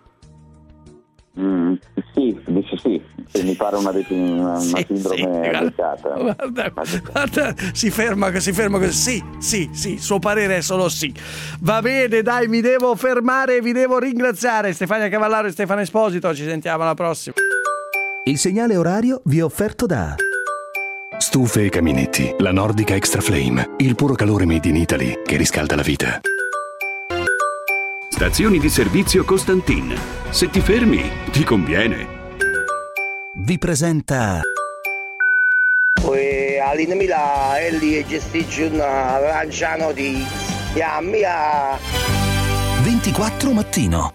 S7: Mm, sì, dice sì, se mi pare una, una,
S10: sì,
S7: una sindrome
S10: sì,
S7: adeguata.
S10: Guarda, guarda, si ferma, si ferma così. Sì, sì, sì, suo parere è solo sì. Va bene, dai, mi devo fermare, vi devo ringraziare. Stefania Cavallaro e Stefano Esposito, ci sentiamo alla prossima.
S1: Il segnale orario vi è offerto da Stufe e Caminetti, la Nordica Extra Flame, il puro calore made in Italy che riscalda la vita.
S20: Stazioni di servizio Costantin. Se ti fermi, ti conviene.
S1: Vi presenta
S21: Poi all'inizio Ellie e gestisce una lancia notizia mia.
S1: ventiquattro mattino.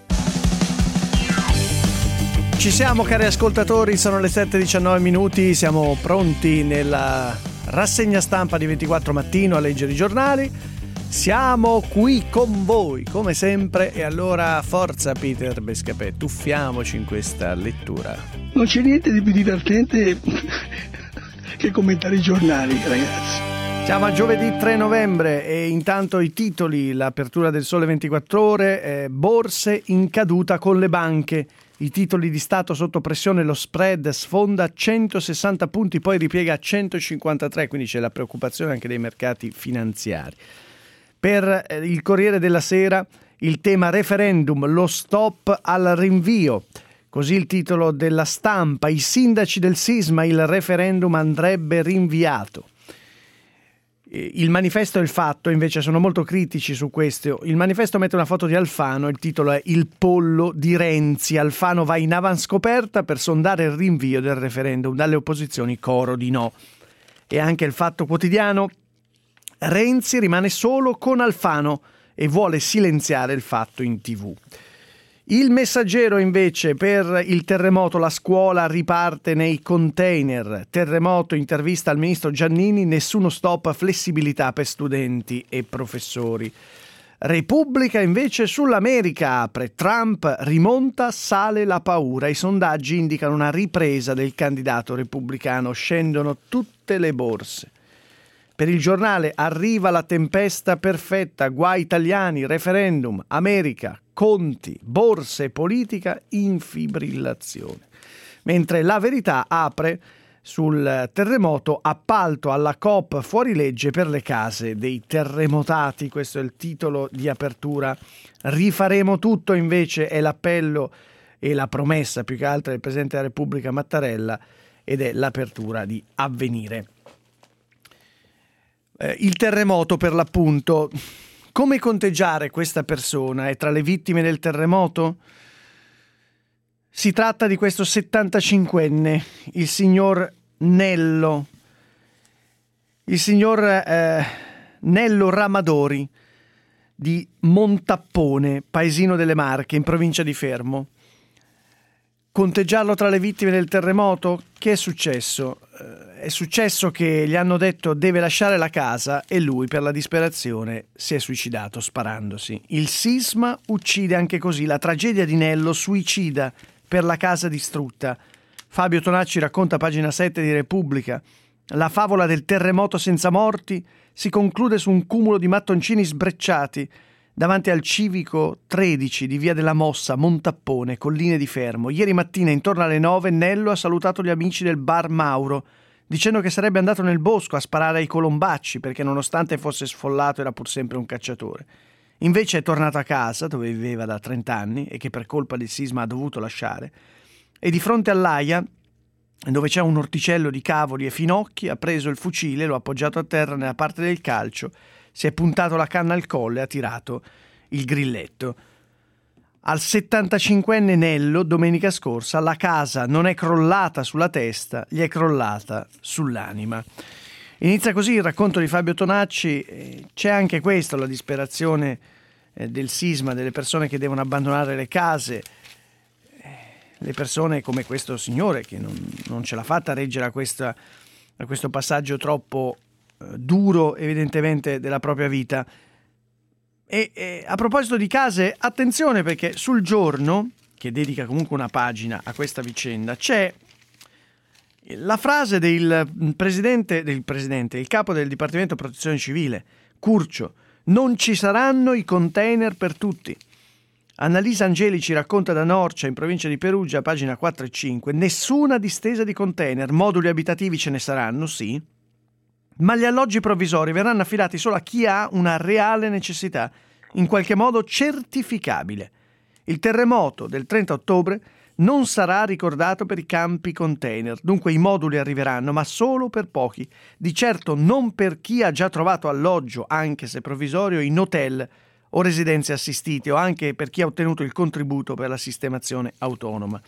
S10: Ci siamo, cari ascoltatori, sono le sette e diciannove minuti, siamo pronti nella rassegna stampa di ventiquattro mattino a leggere i giornali. Siamo qui con voi, come sempre, e allora forza Peter Bescapè, tuffiamoci in questa lettura.
S22: Non c'è niente di più divertente che commentare i giornali, ragazzi.
S10: Siamo a giovedì tre novembre e intanto i titoli, l'apertura del Sole ventiquattro Ore, eh, borse in caduta con le banche. I titoli di Stato sotto pressione, lo spread sfonda a centosessanta punti, poi ripiega a centocinquantatré, quindi c'è la preoccupazione anche dei mercati finanziari. Per il Corriere della Sera il tema referendum, lo stop al rinvio. Così il titolo della Stampa, i sindaci del sisma, il referendum andrebbe rinviato. Il Manifesto e il Fatto invece sono molto critici su questo. Il Manifesto mette una foto di Alfano, il titolo è Il pollo di Renzi. Alfano va in avanscoperta per sondare il rinvio del referendum, dalle opposizioni coro di no. E anche il Fatto Quotidiano, Renzi rimane solo con Alfano e vuole silenziare il Fatto in tivù. Il Messaggero invece, per il terremoto, la scuola riparte nei container. Terremoto, intervista al ministro Giannini, nessuno stop, flessibilità per studenti e professori. Repubblica invece sull'America apre, Trump rimonta, sale la paura. I sondaggi indicano una ripresa del candidato repubblicano, scendono tutte le borse. Per il Giornale arriva la tempesta perfetta, guai italiani, referendum, America, conti, borse, politica in fibrillazione. Mentre La Verità apre, sul terremoto, appalto alla Coop fuorilegge per le case dei terremotati. Questo è il titolo di apertura. Rifaremo tutto invece è l'appello e la promessa più che altro del Presidente della Repubblica Mattarella, ed è l'apertura di Avvenire. Eh, il terremoto, per l'appunto, come conteggiare questa persona? È tra le vittime del terremoto? Si tratta di questo settantacinquenne, il signor Nello, il signor eh, Nello Ramadori di Montappone, paesino delle Marche, in provincia di Fermo. Conteggiarlo tra le vittime del terremoto? Che è successo? Eh, è successo che gli hanno detto deve lasciare la casa e lui, per la disperazione, si è suicidato sparandosi. Il sisma uccide anche così, la tragedia di Nello suicida per la casa distrutta. Fabio Tonacci racconta a pagina sette di Repubblica. La favola del terremoto senza morti si conclude su un cumulo di mattoncini sbrecciati davanti al civico tredici di Via della Mossa, Montappone, Colline di Fermo. Ieri mattina, intorno alle nove, Nello ha salutato gli amici del bar Mauro, dicendo che sarebbe andato nel bosco a sparare ai colombacci, perché nonostante fosse sfollato era pur sempre un cacciatore. Invece è tornato a casa, dove viveva da trenta anni e che per colpa del sisma ha dovuto lasciare, e di fronte all'Aia, dove c'è un orticello di cavoli e finocchi, ha preso il fucile, lo ha appoggiato a terra nella parte del calcio, si è puntato la canna al collo e ha tirato il grilletto. Al settantacinquenne Nello, domenica scorsa, la casa non è crollata sulla testa, gli è crollata sull'anima. Inizia così il racconto di Fabio Tonacci. C'è anche questo, la disperazione del sisma, delle persone che devono abbandonare le case, le persone come questo signore che non, non ce l'ha fatta a reggere a, questa, a questo passaggio troppo eh, duro evidentemente della propria vita. E, e a proposito di case, attenzione, perché sul Giorno, che dedica comunque una pagina a questa vicenda, c'è la frase del presidente, del presidente, il capo del Dipartimento Protezione Civile, Curcio: non ci saranno i container per tutti. Annalisa Angeli ci racconta da Norcia, in provincia di Perugia, pagina quattro e cinque, nessuna distesa di container, moduli abitativi ce ne saranno, sì, ma gli alloggi provvisori verranno affidati solo a chi ha una reale necessità, in qualche modo certificabile. Il terremoto del trenta ottobre non sarà ricordato per i campi container, dunque i moduli arriveranno, ma solo per pochi, di certo non per chi ha già trovato alloggio, anche se provvisorio, in hotel o residenze assistite, o anche per chi ha ottenuto il contributo per la sistemazione autonoma.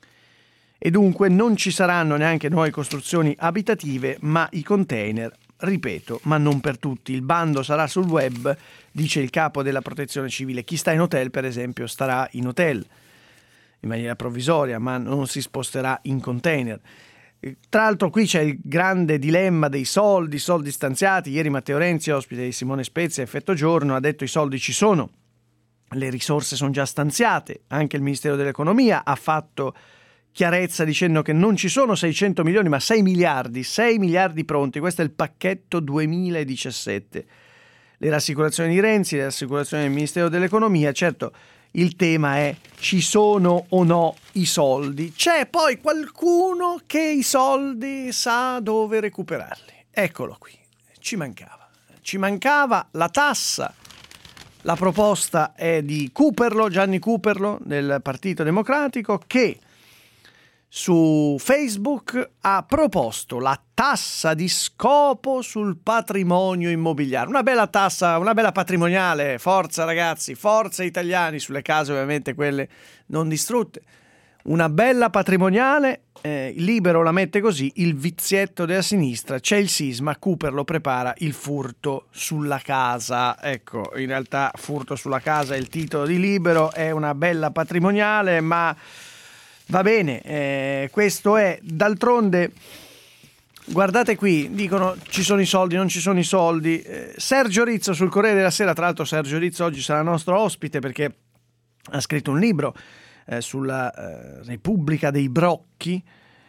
S10: E dunque non ci saranno neanche nuove costruzioni abitative, ma i container, ripeto, ma non per tutti. Il bando sarà sul web, dice il capo della Protezione Civile. Chi sta in hotel, per esempio, starà in hotel in maniera provvisoria, ma non si sposterà in container. Tra l'altro qui c'è il grande dilemma dei soldi, soldi stanziati. Ieri Matteo Renzi, ospite di Simone Spezia, Effetto Giorno, ha detto i soldi ci sono, le risorse sono già stanziate. Anche il Ministero dell'Economia ha fatto chiarezza dicendo che non ci sono seicento milioni ma sei miliardi, sei miliardi pronti. Questo è il pacchetto duemiladiciassette. Le rassicurazioni di Renzi, le rassicurazioni del Ministero dell'Economia. Certo, il tema è: ci sono o no i soldi? C'è poi qualcuno che i soldi sa dove recuperarli. Eccolo qui, ci mancava. Ci mancava la tassa. La proposta è di Cooperlo, Gianni Cooperlo, del Partito Democratico, che su Facebook ha proposto la tassa di scopo sul patrimonio immobiliare. Una bella tassa, una bella patrimoniale. Forza ragazzi, forza italiani, sulle case ovviamente quelle non distrutte. Una bella patrimoniale. eh, Libero la mette così: il vizietto della sinistra, c'è il sisma, Cooperlo prepara il furto sulla casa. Ecco, in realtà furto sulla casa è il titolo di Libero, è una bella patrimoniale, ma va bene, eh, questo è. D'altronde, guardate qui, dicono ci sono i soldi, non ci sono i soldi. Eh, Sergio Rizzo sul Corriere della Sera, tra l'altro Sergio Rizzo oggi sarà nostro ospite perché ha scritto un libro eh, sulla eh, Repubblica dei Brocchi,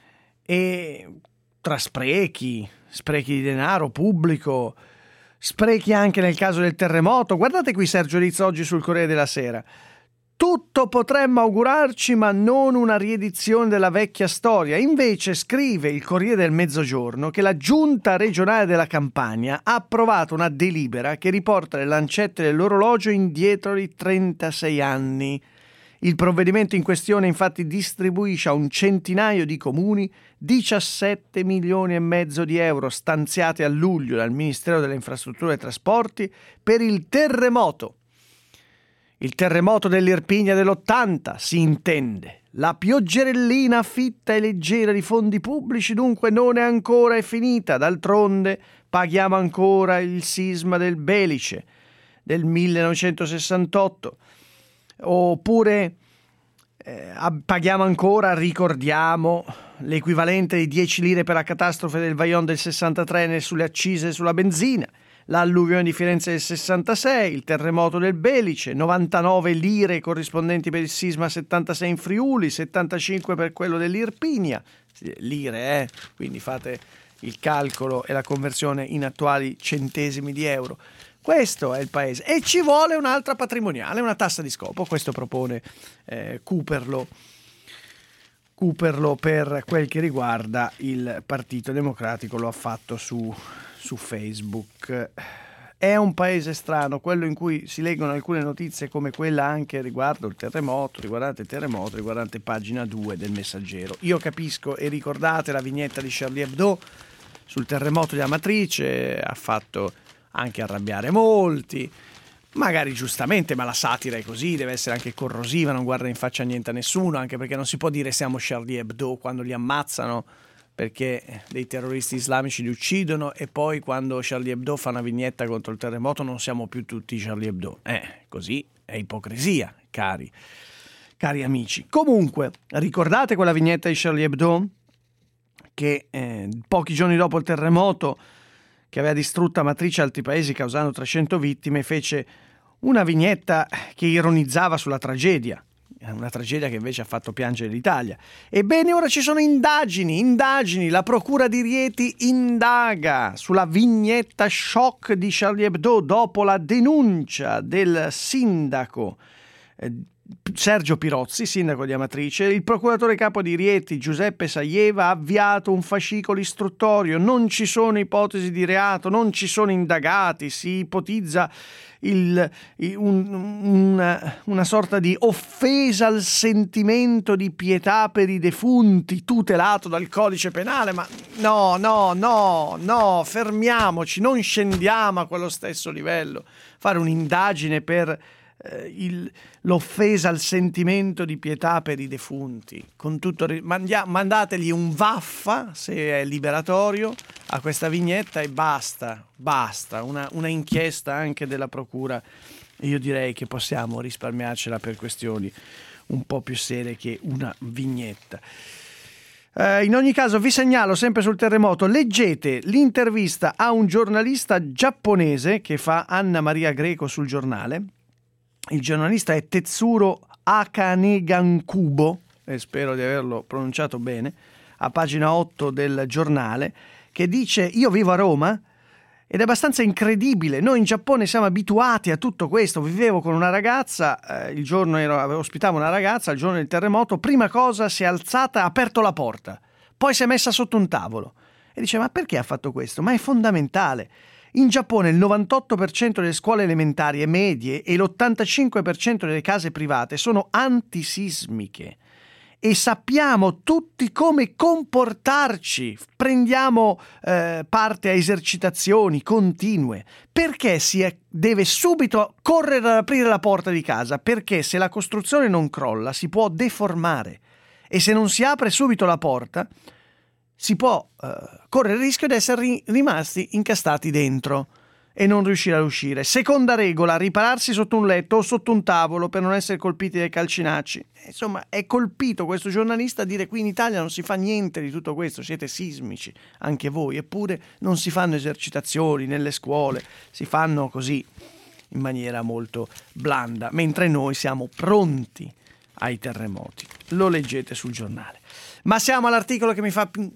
S10: e tra sprechi, sprechi di denaro pubblico, sprechi anche nel caso del terremoto. Guardate qui Sergio Rizzo oggi sul Corriere della Sera. tutto potremmo augurarci, ma non una riedizione della vecchia storia. Invece scrive il Corriere del Mezzogiorno che la Giunta regionale della Campania ha approvato una delibera che riporta le lancette dell'orologio indietro di trentasei anni. Il provvedimento in questione infatti distribuisce a un centinaio di comuni diciassette milioni e mezzo di euro stanziati a luglio dal Ministero delle Infrastrutture e Trasporti per il terremoto. Il terremoto dell'Irpinia dell'ottanta, si intende. La pioggerellina fitta e leggera di fondi pubblici dunque non è ancora finita. D'altronde paghiamo ancora il sisma del Belice del millenovecentosessantotto. Oppure eh, paghiamo ancora, ricordiamo, l'equivalente di dieci lire per la catastrofe del Vajont del sessantatré sulle accise sulla benzina, l'alluvione di Firenze del sessantasei, il terremoto del Belice, novantanove lire corrispondenti per il sisma settantasei in Friuli, settantacinque per quello dell'Irpinia, lire, eh? Quindi fate il calcolo e la conversione in attuali centesimi di euro. Questo è il paese e ci vuole un'altra patrimoniale, una tassa di scopo. Questo propone eh, Cooperlo, Cooperlo per quel che riguarda il Partito Democratico, lo ha fatto su, su Facebook. È un paese strano, quello in cui si leggono alcune notizie come quella anche riguardo il terremoto, riguardante il terremoto, riguardante pagina due del Messaggero. Io capisco e ricordate la vignetta di Charlie Hebdo sul terremoto di Amatrice, ha fatto anche arrabbiare molti, magari giustamente, ma la satira è così, deve essere anche corrosiva, non guarda in faccia niente a nessuno, anche perché non si può dire siamo Charlie Hebdo quando li ammazzano perché dei terroristi islamici li uccidono e poi quando Charlie Hebdo fa una vignetta contro il terremoto non siamo più tutti Charlie Hebdo. Eh, così è ipocrisia, cari, cari amici. Comunque, ricordate quella vignetta di Charlie Hebdo che eh, pochi giorni dopo il terremoto che aveva distrutto Amatrice e altri paesi causando trecento vittime, fece una vignetta che ironizzava sulla tragedia, una tragedia che invece ha fatto piangere l'Italia. Ebbene, ora ci sono indagini, indagini, la procura di Rieti indaga sulla vignetta shock di Charlie Hebdo dopo la denuncia del sindaco eh, Sergio Pirozzi, sindaco di Amatrice. Il procuratore capo di Rieti Giuseppe Saieva ha avviato un fascicolo istruttorio, non ci sono ipotesi di reato, non ci sono indagati, si ipotizza il, un, una, una sorta di offesa al sentimento di pietà per i defunti tutelato dal codice penale, ma no, no, no, no, fermiamoci, non scendiamo a quello stesso livello. Fare un'indagine per Il, l'offesa al sentimento di pietà per i defunti, con tutto, mandia, mandategli un vaffa se è liberatorio a questa vignetta e basta, basta, una, una inchiesta anche della procura. Io direi che possiamo risparmiarcela per questioni un po' più serie che una vignetta. Eh, in ogni caso vi segnalo sempre sul terremoto, leggete l'intervista a un giornalista giapponese che fa Anna Maria Greco sul Giornale. Il giornalista è Tetsuro Akanegankubo, e spero di averlo pronunciato bene, a pagina otto del Giornale, che dice: io vivo a Roma ed è abbastanza incredibile, noi in Giappone siamo abituati a tutto questo, vivevo con una ragazza, eh, il giorno ero, ospitavo una ragazza, il giorno del terremoto, prima cosa si è alzata, ha aperto la porta, poi si è messa sotto un tavolo e dice: ma perché ha fatto questo? Ma è fondamentale. In Giappone il novantotto per cento delle scuole elementari e medie e l'ottantacinque per cento delle case private sono antisismiche e sappiamo tutti come comportarci, prendiamo eh, parte a esercitazioni continue. Perché si è, deve subito correre ad aprire la porta di casa? Perché se la costruzione non crolla si può deformare e se non si apre subito la porta si può uh, correre il rischio di essere ri- rimasti incastati dentro e non riuscire a uscire. Seconda regola, ripararsi sotto un letto o sotto un tavolo per non essere colpiti dai calcinacci. Insomma, è colpito questo giornalista a dire: qui in Italia non si fa niente di tutto questo, siete sismici anche voi, eppure non si fanno esercitazioni nelle scuole, si fanno così in maniera molto blanda, mentre noi siamo pronti ai terremoti. Lo leggete sul Giornale. Ma siamo all'articolo che mi fa più...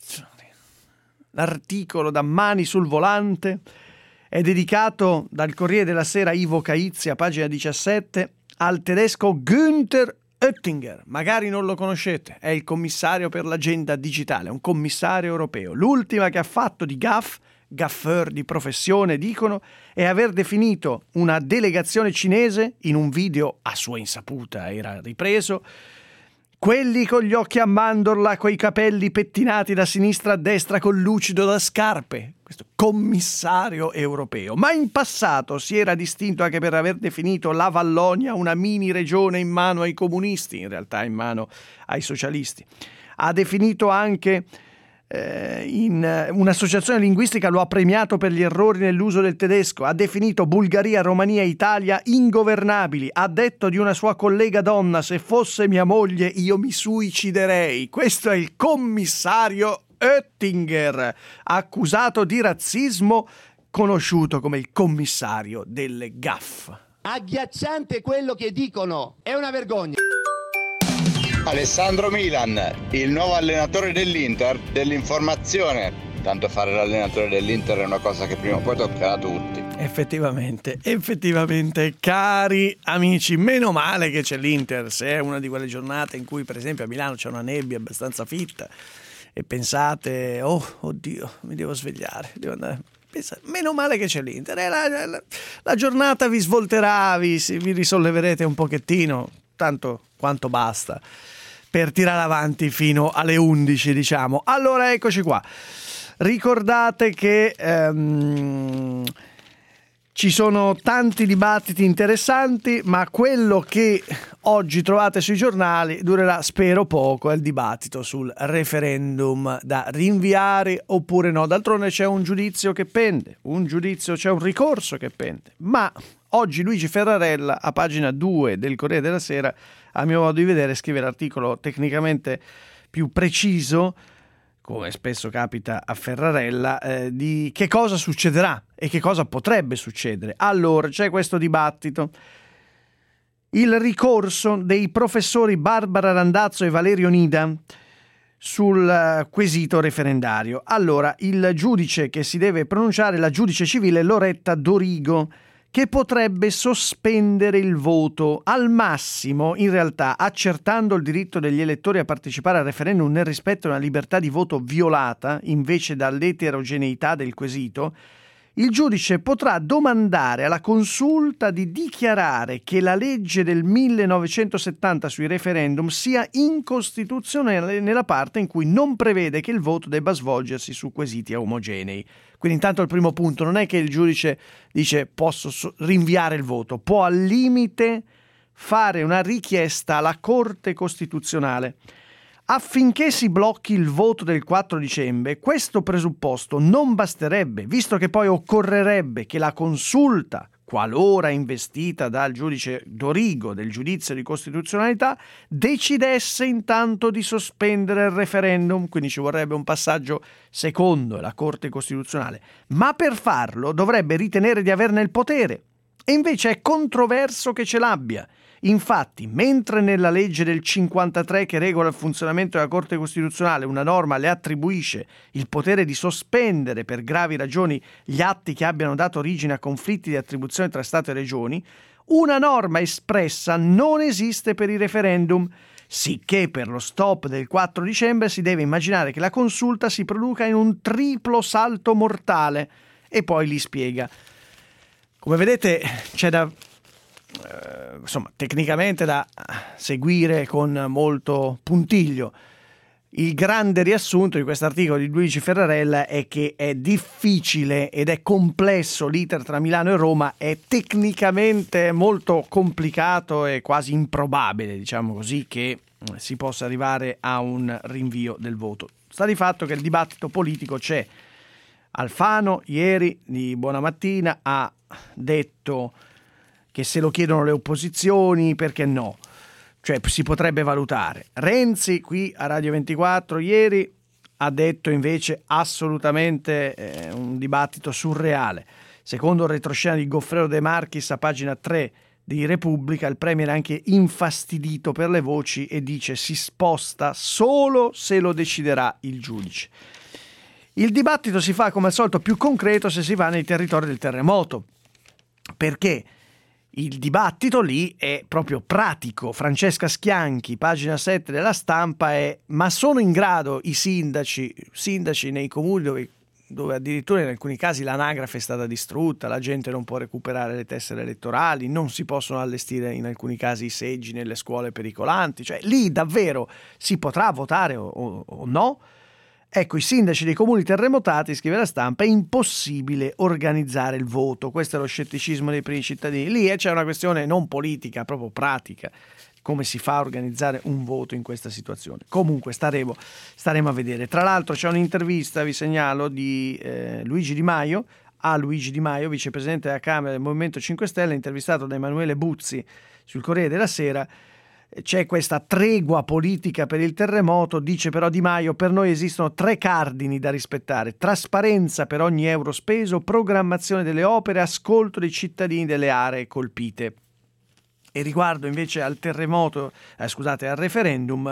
S10: L'articolo da mani sul volante è dedicato dal Corriere della Sera Ivo Caizzi a pagina diciassette al tedesco Günther Oettinger. Magari non lo conoscete, è il commissario per l'agenda digitale, un commissario europeo. L'ultima che ha fatto di gaff, gaffeur di professione dicono, è aver definito una delegazione cinese, in un video a sua insaputa era ripreso, quelli con gli occhi a mandorla, coi capelli pettinati da sinistra a destra col lucido da scarpe. Questo commissario europeo. Ma in passato si era distinto anche per aver definito la Vallonia una mini regione in mano ai comunisti, in realtà in mano ai socialisti. Ha definito anche eh, in un'associazione linguistica, lo ha premiato per gli errori nell'uso del tedesco, ha definito Bulgaria, Romania e Italia ingovernabili, ha detto di una sua collega donna: se fosse mia moglie io mi suiciderei. Questo è il commissario Oettinger, accusato di razzismo, conosciuto come il commissario delle gaffe.
S3: Agghiacciante quello che dicono, è una vergogna.
S6: Alessandro Milan, il nuovo allenatore dell'Inter, dell'informazione. Tanto fare l'allenatore dell'Inter è una cosa che prima o poi toccherà a tutti.
S10: Effettivamente, effettivamente, cari amici, meno male che c'è l'Inter. Se è una di quelle giornate in cui per esempio a Milano c'è una nebbia abbastanza fitta e pensate, oh oddio, mi devo svegliare, devo andare... Pensate, meno male che c'è l'Inter, eh, la, la, la giornata vi svolterà, vi, vi risolleverete un pochettino, tanto quanto basta per tirare avanti fino alle undici, diciamo. Allora eccoci qua, ricordate che ehm, ci sono tanti dibattiti interessanti, ma quello che oggi trovate sui giornali durerà, spero, poco. È il dibattito sul referendum da rinviare oppure no. D'altronde c'è un giudizio che pende, un giudizio, c'è un ricorso che pende. Ma oggi Luigi Ferrarella, a pagina due del Corriere della Sera, a mio modo di vedere, scrive l'articolo tecnicamente più preciso, come spesso capita a Ferrarella, eh, di che cosa succederà e che cosa potrebbe succedere. Allora, c'è questo dibattito. Il ricorso dei professori Barbara Randazzo e Valerio Nida sul uh, quesito referendario. Allora, il giudice che si deve pronunciare è la giudice civile Loretta Dorigo, che potrebbe sospendere il voto, al massimo, in realtà, accertando il diritto degli elettori a partecipare al referendum nel rispetto di una libertà di voto violata, invece dall'eterogeneità del quesito. Il giudice potrà domandare alla Consulta di dichiarare che la legge del millenovecentosettanta sui referendum sia incostituzionale nella parte in cui non prevede che il voto debba svolgersi su quesiti omogenei. Quindi intanto il primo punto non è che il giudice dice posso rinviare il voto, può al limite fare una richiesta alla Corte Costituzionale. Affinché si blocchi il voto del quattro dicembre, questo presupposto non basterebbe, visto che poi occorrerebbe che la Consulta, qualora investita dal giudice Dorigo del giudizio di costituzionalità, decidesse intanto di sospendere il referendum, quindi ci vorrebbe un passaggio secondo la Corte Costituzionale, ma per farlo dovrebbe ritenere di averne il potere, e invece è controverso che ce l'abbia. Infatti, mentre nella legge del cinquantatré che regola il funzionamento della Corte Costituzionale una norma le attribuisce il potere di sospendere per gravi ragioni gli atti che abbiano dato origine a conflitti di attribuzione tra Stato e Regioni, una norma espressa non esiste per i referendum, sicché per lo stop del quattro dicembre si deve immaginare che la Consulta si produca in un triplo salto mortale. E poi li spiega. Come vedete c'è da... Uh, insomma, tecnicamente da seguire con molto puntiglio. Il grande riassunto di questo articolo di Luigi Ferrarella è che è difficile ed è complesso l'iter tra Milano e Roma, è tecnicamente molto complicato e quasi improbabile, diciamo così, che si possa arrivare a un rinvio del voto. Sta di fatto che il dibattito politico c'è. Alfano ieri di Buona Mattina ha detto che se lo chiedono le opposizioni, perché no? Cioè si potrebbe valutare. Renzi qui a Radio ventiquattro ieri ha detto invece assolutamente eh, un dibattito surreale. Secondo il retroscena di Goffredo De Marchis a pagina tre di Repubblica, il premier è anche infastidito per le voci e dice si sposta solo se lo deciderà il giudice. Il dibattito si fa come al solito più concreto se si va nei territori del terremoto. Perché? il dibattito lì è proprio pratico. Francesca Schianchi, pagina sette della Stampa, è: ma sono in grado i sindaci, sindaci nei comuni dove, dove addirittura in alcuni casi l'anagrafe è stata distrutta, la gente non può recuperare le tessere elettorali, non si possono allestire in alcuni casi i seggi nelle scuole pericolanti, cioè lì davvero si potrà votare o, o, o no? Ecco, i sindaci dei comuni terremotati, scrive la Stampa, è impossibile organizzare il voto. Questo è lo scetticismo dei primi cittadini. Lì c'è una questione non politica, proprio pratica. Come si fa a organizzare un voto in questa situazione? Comunque staremo, staremo a vedere. Tra l'altro c'è un'intervista, vi segnalo, di eh, Luigi Di Maio, a Luigi Di Maio, vicepresidente della Camera del Movimento cinque Stelle, intervistato da Emanuele Buzzi sul Corriere della Sera. C'è questa tregua politica per il terremoto, dice però Di Maio: per noi esistono tre cardini da rispettare: trasparenza per ogni euro speso, programmazione delle opere, ascolto dei cittadini delle aree colpite. E riguardo invece al terremoto, eh, scusate, al referendum,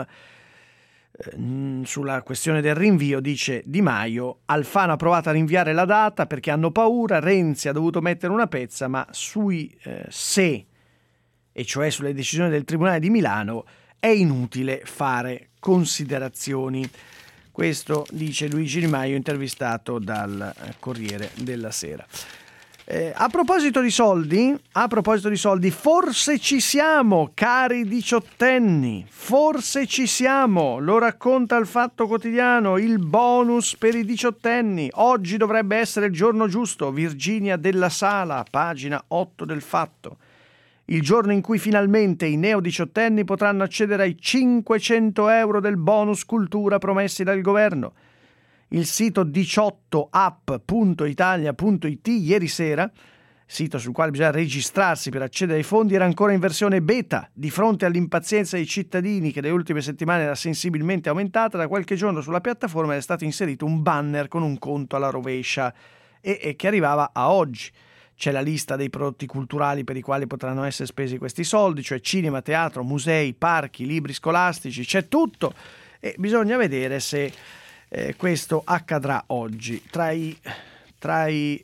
S10: eh, sulla questione del rinvio, dice Di Maio: Alfano ha provato a rinviare la data perché hanno paura, Renzi ha dovuto mettere una pezza, ma sui eh, se, e cioè sulle decisioni del Tribunale di Milano, è inutile fare considerazioni. Questo dice Luigi Di Maio, intervistato dal Corriere della Sera. Eh, a proposito di soldi, a proposito di soldi, forse ci siamo, cari diciottenni, forse ci siamo, lo racconta il Fatto Quotidiano, il bonus per i diciottenni. Oggi dovrebbe essere il giorno giusto, Virginia Della Sala, pagina otto del Fatto. Il giorno in cui finalmente i neodiciottenni potranno accedere ai cinquecento euro del bonus cultura promessi dal governo. Il sito diciotto app punto italia punto it ieri sera, sito sul quale bisogna registrarsi per accedere ai fondi, era ancora in versione beta. Di fronte all'impazienza dei cittadini, che nelle ultime settimane era sensibilmente aumentata, da qualche giorno sulla piattaforma è stato inserito un banner con un conto alla rovescia e, e che arrivava a oggi. C'è la lista dei prodotti culturali per i quali potranno essere spesi questi soldi, cioè cinema, teatro, musei, parchi, libri scolastici, c'è tutto, e bisogna vedere se eh, questo accadrà oggi. Tra i, tra i,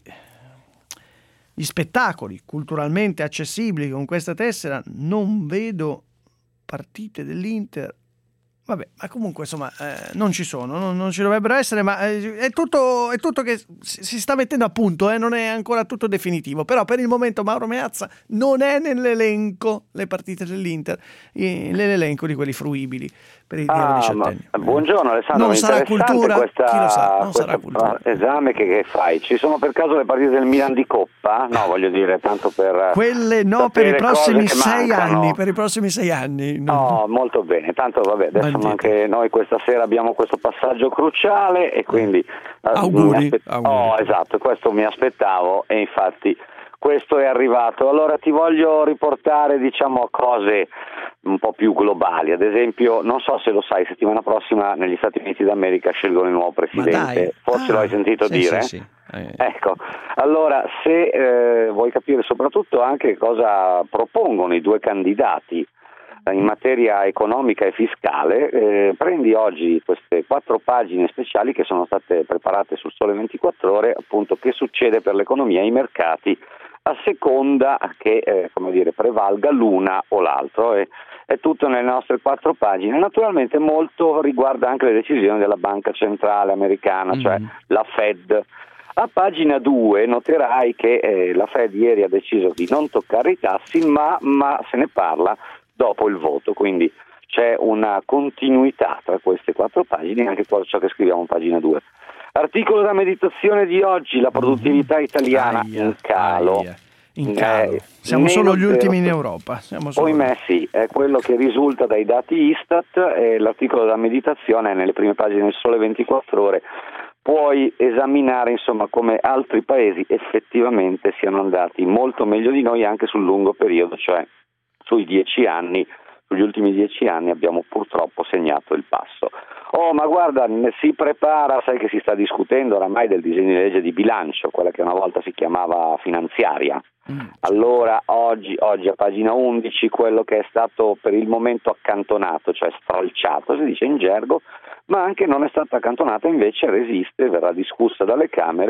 S10: gli spettacoli culturalmente accessibili con questa tessera non vedo partite dell'Inter. Vabbè, ma comunque insomma eh, non ci sono, non, non ci dovrebbero essere, ma eh, è, tutto, è tutto che si, si sta mettendo a punto, eh, non è ancora tutto definitivo, però per il momento Mauro Meazza non è nell'elenco, le partite dell'Inter, nell'elenco di quelli fruibili per i
S4: ah,
S10: diciottenni.
S4: Buongiorno Alessandro,
S10: non sarà cultura,
S4: questa,
S10: chi lo sa, non
S4: questa
S10: sarà cultura.
S4: Esame che, che fai, ci sono per caso le partite del Milan di Coppa? No, voglio dire, tanto per
S10: quelle no, per i prossimi sei anni, per i prossimi sei anni. No,
S4: no molto bene, tanto vabbè, adesso anche noi questa sera abbiamo questo passaggio cruciale e quindi
S10: auguri,
S4: aspett-
S10: auguri.
S4: Oh, esatto, questo mi aspettavo e infatti questo è arrivato. Allora ti voglio riportare, diciamo, cose un po' più globali. Ad esempio, non so se lo sai, settimana prossima negli Stati Uniti d'America scelgono il nuovo presidente. Forse ah, lo hai sentito
S10: sì,
S4: dire?
S10: Sì, sì. Eh.
S4: Ecco, allora se eh, vuoi capire soprattutto anche cosa propongono i due candidati in materia economica e fiscale, eh, prendi oggi queste quattro pagine speciali che sono state preparate sul Sole ventiquattro Ore, appunto, che succede per l'economia e i mercati a seconda che eh, come dire, prevalga l'una o l'altro. E, è tutto nelle nostre quattro pagine. Naturalmente molto riguarda anche le decisioni della Banca Centrale Americana, mm. cioè la Fed. A pagina due noterai che eh, la Fed ieri ha deciso di non toccare i tassi, ma, ma se ne parla dopo il voto, quindi c'è una continuità tra queste quattro pagine, anche ciò che scriviamo a pagina due. Articolo da meditazione di oggi: la produttività italiana aia, in calo. Aia.
S10: In calo. Eh, Siamo solo gli ultimi in Europa. Siamo solo...
S4: Ohimè sì, è quello che risulta dai dati Istat, e l'articolo da meditazione è nelle prime pagine del Sole ventiquattro Ore. Puoi esaminare insomma come altri paesi effettivamente siano andati molto meglio di noi anche sul lungo periodo, cioè sui dieci anni, sugli ultimi dieci anni abbiamo purtroppo segnato il passo. Oh, ma guarda, si prepara, sai che si sta discutendo oramai del disegno di legge di bilancio, quella che una volta si chiamava finanziaria. Mm. Allora, oggi, oggi a pagina undici, quello che è stato per il momento accantonato, cioè stralciato, si dice in gergo, ma anche non è stato accantonato, invece resiste, verrà discussa dalle Camere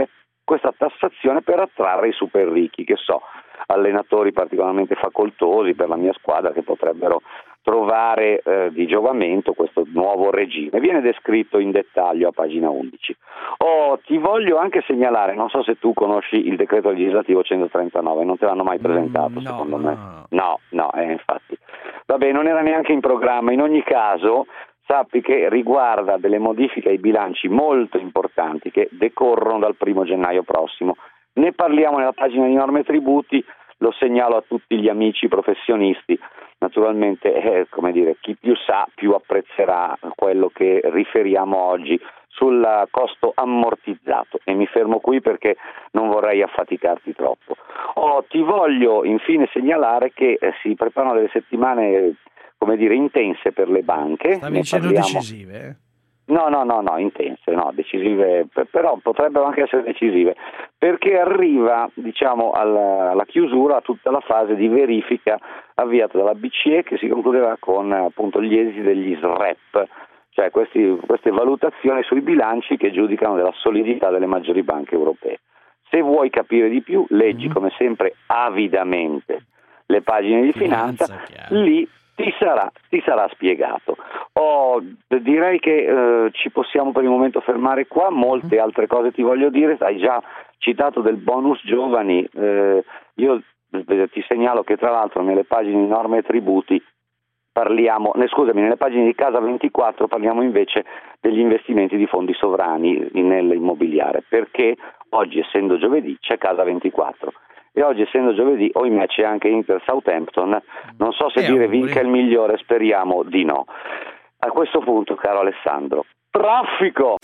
S4: questa tassazione per attrarre i super ricchi, che so, allenatori particolarmente facoltosi per la mia squadra che potrebbero trovare eh, di giovamento questo nuovo regime. Viene descritto in dettaglio a pagina undici. Oh, ti voglio anche segnalare, non so se tu conosci il decreto legislativo centotrentanove, non te l'hanno mai presentato, mm, no, secondo me. No, no, eh, infatti. Vabbè, non era neanche in programma. In ogni caso, sappi che riguarda delle modifiche ai bilanci molto importanti che decorrono dal primo gennaio prossimo. Ne parliamo nella pagina di norme e tributi, lo segnalo a tutti gli amici professionisti. Naturalmente, eh, come dire, chi più sa più apprezzerà quello che riferiamo oggi sul costo ammortizzato, e mi fermo qui perché non vorrei affaticarti troppo. Oh, ti voglio infine segnalare che eh, si preparano delle settimane, come dire, intense per le banche.
S10: Stavi dicendo decisive, eh?
S4: No, no, no, no, intense, no, decisive, però potrebbero anche essere decisive, perché arriva, diciamo, alla, alla chiusura tutta la fase di verifica avviata dalla B C E, che si concluderà con appunto gli esiti degli S R E P, cioè questi, queste valutazioni sui bilanci che giudicano della solidità delle maggiori banche europee. Se vuoi capire di più, leggi mm-hmm. come sempre avidamente le pagine di finanza, finanza lì ti sarà, ti sarà spiegato. Oh, direi che eh, ci possiamo per il momento fermare qua, molte altre cose ti voglio dire, hai già citato del bonus giovani, eh, io ti segnalo che tra l'altro nelle pagine di norme e tributi parliamo, ne, scusami, nelle pagine di Casa ventiquattro parliamo invece degli investimenti di fondi sovrani nell'immobiliare, perché oggi, essendo giovedì, c'è Casa ventiquattro. E oggi, essendo giovedì, ohimè, c'è anche Inter Southampton. Non so se eh, dire auguri. Vinca il migliore, speriamo di no. A questo punto, caro Alessandro, traffico!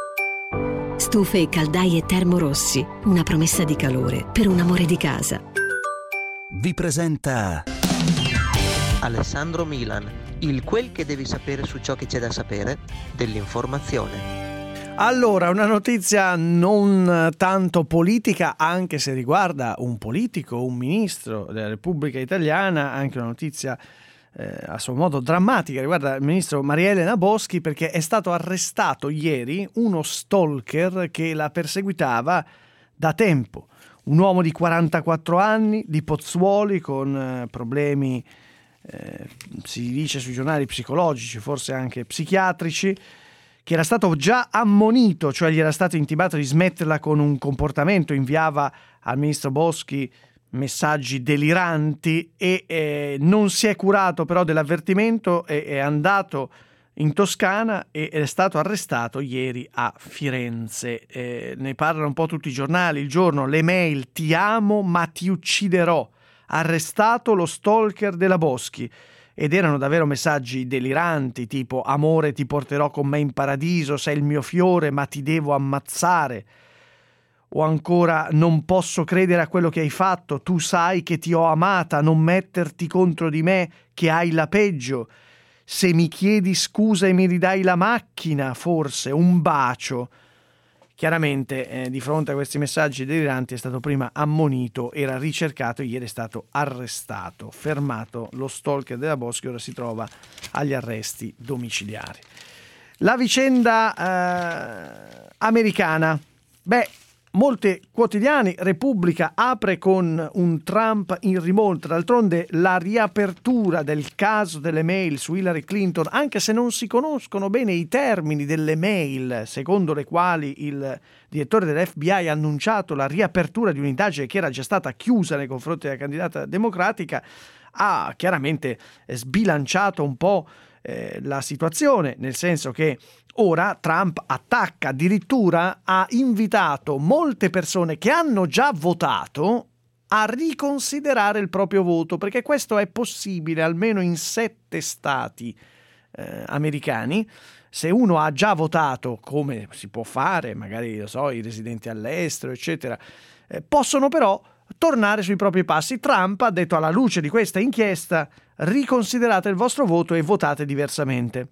S14: Stufe e caldaie Termorossi, una promessa di calore per un amore di casa.
S1: Vi presenta
S8: Alessandro Milan, il quel che devi sapere su ciò che c'è da sapere dell'informazione.
S10: Allora, una notizia non tanto politica, anche se riguarda un politico, un ministro della Repubblica Italiana, anche una notizia eh, a suo modo drammatica, riguarda il ministro Maria Elena Boschi, perché è stato arrestato ieri uno stalker che la perseguitava da tempo. Un uomo di quarantaquattro anni, di Pozzuoli, con eh, problemi, eh, si dice sui giornali, psicologici, forse anche psichiatrici, che era stato già ammonito, cioè gli era stato intimato di smetterla con un comportamento, inviava al ministro Boschi messaggi deliranti e eh, non si è curato però dell'avvertimento, è, è andato in Toscana e è stato arrestato ieri a Firenze. Eh, ne parlano un po' tutti i giornali, il giorno, le mail, ti amo ma ti ucciderò, arrestato lo stalker della Boschi. Ed erano davvero messaggi deliranti, tipo amore ti porterò con me in paradiso, sei il mio fiore ma ti devo ammazzare, o ancora non posso credere a quello che hai fatto, tu sai che ti ho amata, non metterti contro di me che hai la peggio, se mi chiedi scusa e mi ridai la macchina, forse un bacio. Chiaramente eh, di fronte a questi messaggi deliranti è stato prima ammonito, era ricercato, ieri è stato arrestato, fermato lo stalker della Boschi, ora si trova agli arresti domiciliari. La vicenda eh, americana, beh, molti quotidiani, Repubblica apre con un Trump in rimonta, d'altronde la riapertura del caso delle mail su Hillary Clinton, anche se non si conoscono bene i termini delle mail secondo le quali il direttore dell'F B I ha annunciato la riapertura di un'indagine che era già stata chiusa nei confronti della candidata democratica, ha chiaramente sbilanciato un po' eh, la situazione, nel senso che ora Trump attacca, addirittura ha invitato molte persone che hanno già votato a riconsiderare il proprio voto, perché questo è possibile almeno in sette stati eh, americani. Se uno ha già votato, come si può fare, magari lo so, i residenti all'estero, eccetera, eh, possono però tornare sui propri passi. Trump ha detto, alla luce di questa inchiesta, riconsiderate il vostro voto e votate diversamente.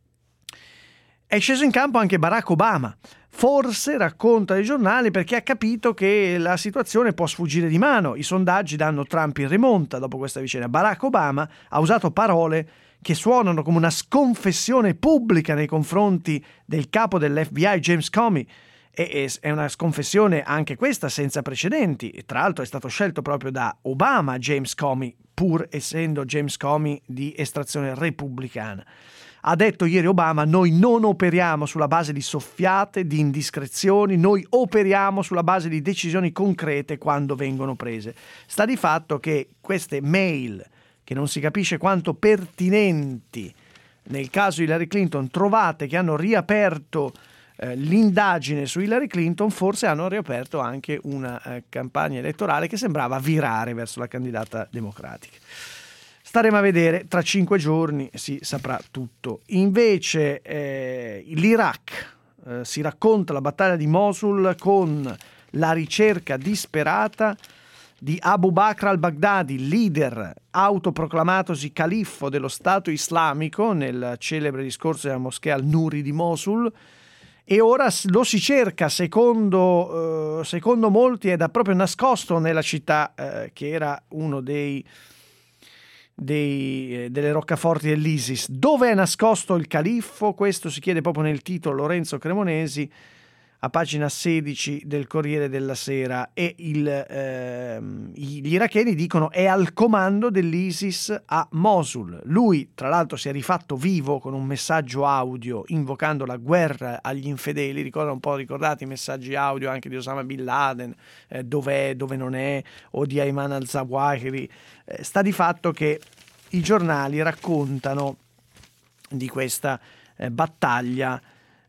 S10: È sceso in campo anche Barack Obama, forse, racconta i giornali, perché ha capito che la situazione può sfuggire di mano. I sondaggi danno Trump in rimonta dopo questa vicenda. Barack Obama ha usato parole che suonano come una sconfessione pubblica nei confronti del capo dell'F B I, James Comey, E è una sconfessione anche questa senza precedenti. E tra l'altro è stato scelto proprio da Obama James Comey, pur essendo James Comey di estrazione repubblicana. Ha detto ieri Obama: noi non operiamo sulla base di soffiate, di indiscrezioni, noi operiamo sulla base di decisioni concrete quando vengono prese. Sta di fatto che queste mail, che non si capisce quanto pertinenti nel caso Hillary Clinton, trovate che hanno riaperto eh, l'indagine su Hillary Clinton, forse hanno riaperto anche una eh, campagna elettorale che sembrava virare verso la candidata democratica. Staremo a vedere, tra cinque giorni si saprà tutto. Invece eh, l'Iraq, eh, si racconta la battaglia di Mosul con la ricerca disperata di Abu Bakr al-Baghdadi, leader autoproclamatosi califfo dello Stato islamico nel celebre discorso della moschea al-Nuri di Mosul, e ora lo si cerca, secondo, eh, secondo molti, è da proprio nascosto nella città eh, che era uno dei Dei, delle roccaforti dell'ISIS. Dove è nascosto il califfo? Questo si chiede proprio nel titolo Lorenzo Cremonesi a pagina sedici del Corriere della Sera, e il, eh, gli iracheni dicono è al comando dell'ISIS a Mosul. Lui tra l'altro si è rifatto vivo con un messaggio audio invocando la guerra agli infedeli. Ricorda un po', ricordate i messaggi audio anche di Osama Bin Laden, eh, dov'è, dove non è, o di Ayman al-Zawahiri. Eh, sta di fatto che i giornali raccontano di questa eh, battaglia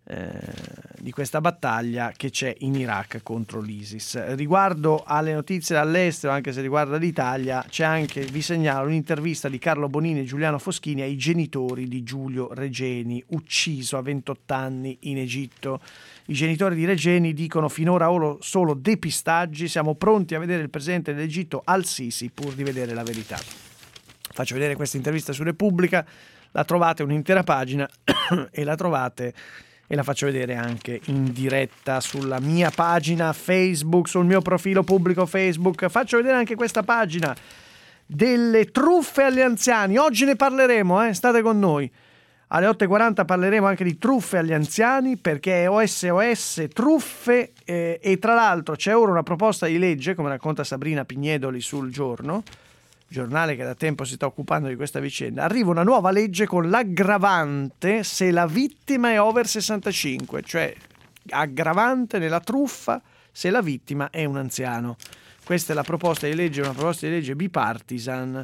S10: di questa battaglia che c'è in Iraq contro l'ISIS. Riguardo alle notizie dall'estero, anche se riguarda l'Italia, c'è anche, vi segnalo, un'intervista di Carlo Bonini e Giuliano Foschini ai genitori di Giulio Regeni, ucciso a ventotto anni in Egitto. I genitori di Regeni dicono: finora solo depistaggi, siamo pronti a vedere il presidente dell'Egitto al-Sisi pur di vedere la verità. Faccio vedere questa intervista su Repubblica, la trovate un'intera pagina e la trovate e la faccio vedere anche in diretta sulla mia pagina Facebook, sul mio profilo pubblico Facebook. Faccio vedere anche questa pagina delle truffe agli anziani. Oggi ne parleremo, eh? State con noi. Alle otto e quaranta parleremo anche di truffe agli anziani, perché è O S O S truffe, eh, e tra l'altro c'è ora una proposta di legge, come racconta Sabrina Pignedoli sul Giorno, giornale che da tempo si sta occupando di questa vicenda. Arriva una nuova legge con l'aggravante se la vittima è over sessantacinque, cioè aggravante nella truffa se la vittima è un anziano. Questa è la proposta di legge, una proposta di legge bipartisan,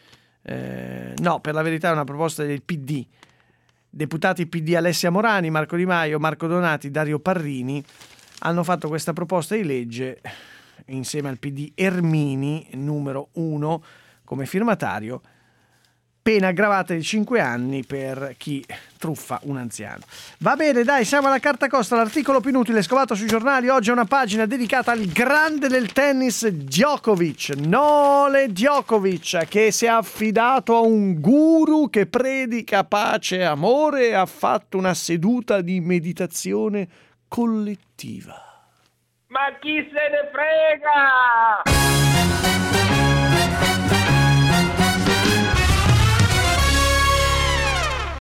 S10: eh, no, per la verità è una proposta del P D. Deputati P D Alessia Morani, Marco Di Maio, Marco Donati, Dario Parrini hanno fatto questa proposta di legge insieme al P D Ermini, numero uno, come firmatario. Pena aggravata di cinque anni per chi truffa un anziano. Va bene, dai, siamo alla carta costa, l'articolo più inutile scovato sui giornali. Oggi è una pagina dedicata al grande del tennis Djokovic, Nole Djokovic, che si è affidato a un guru che predica pace e amore e ha fatto una seduta di meditazione collettiva.
S18: Ma chi se ne frega?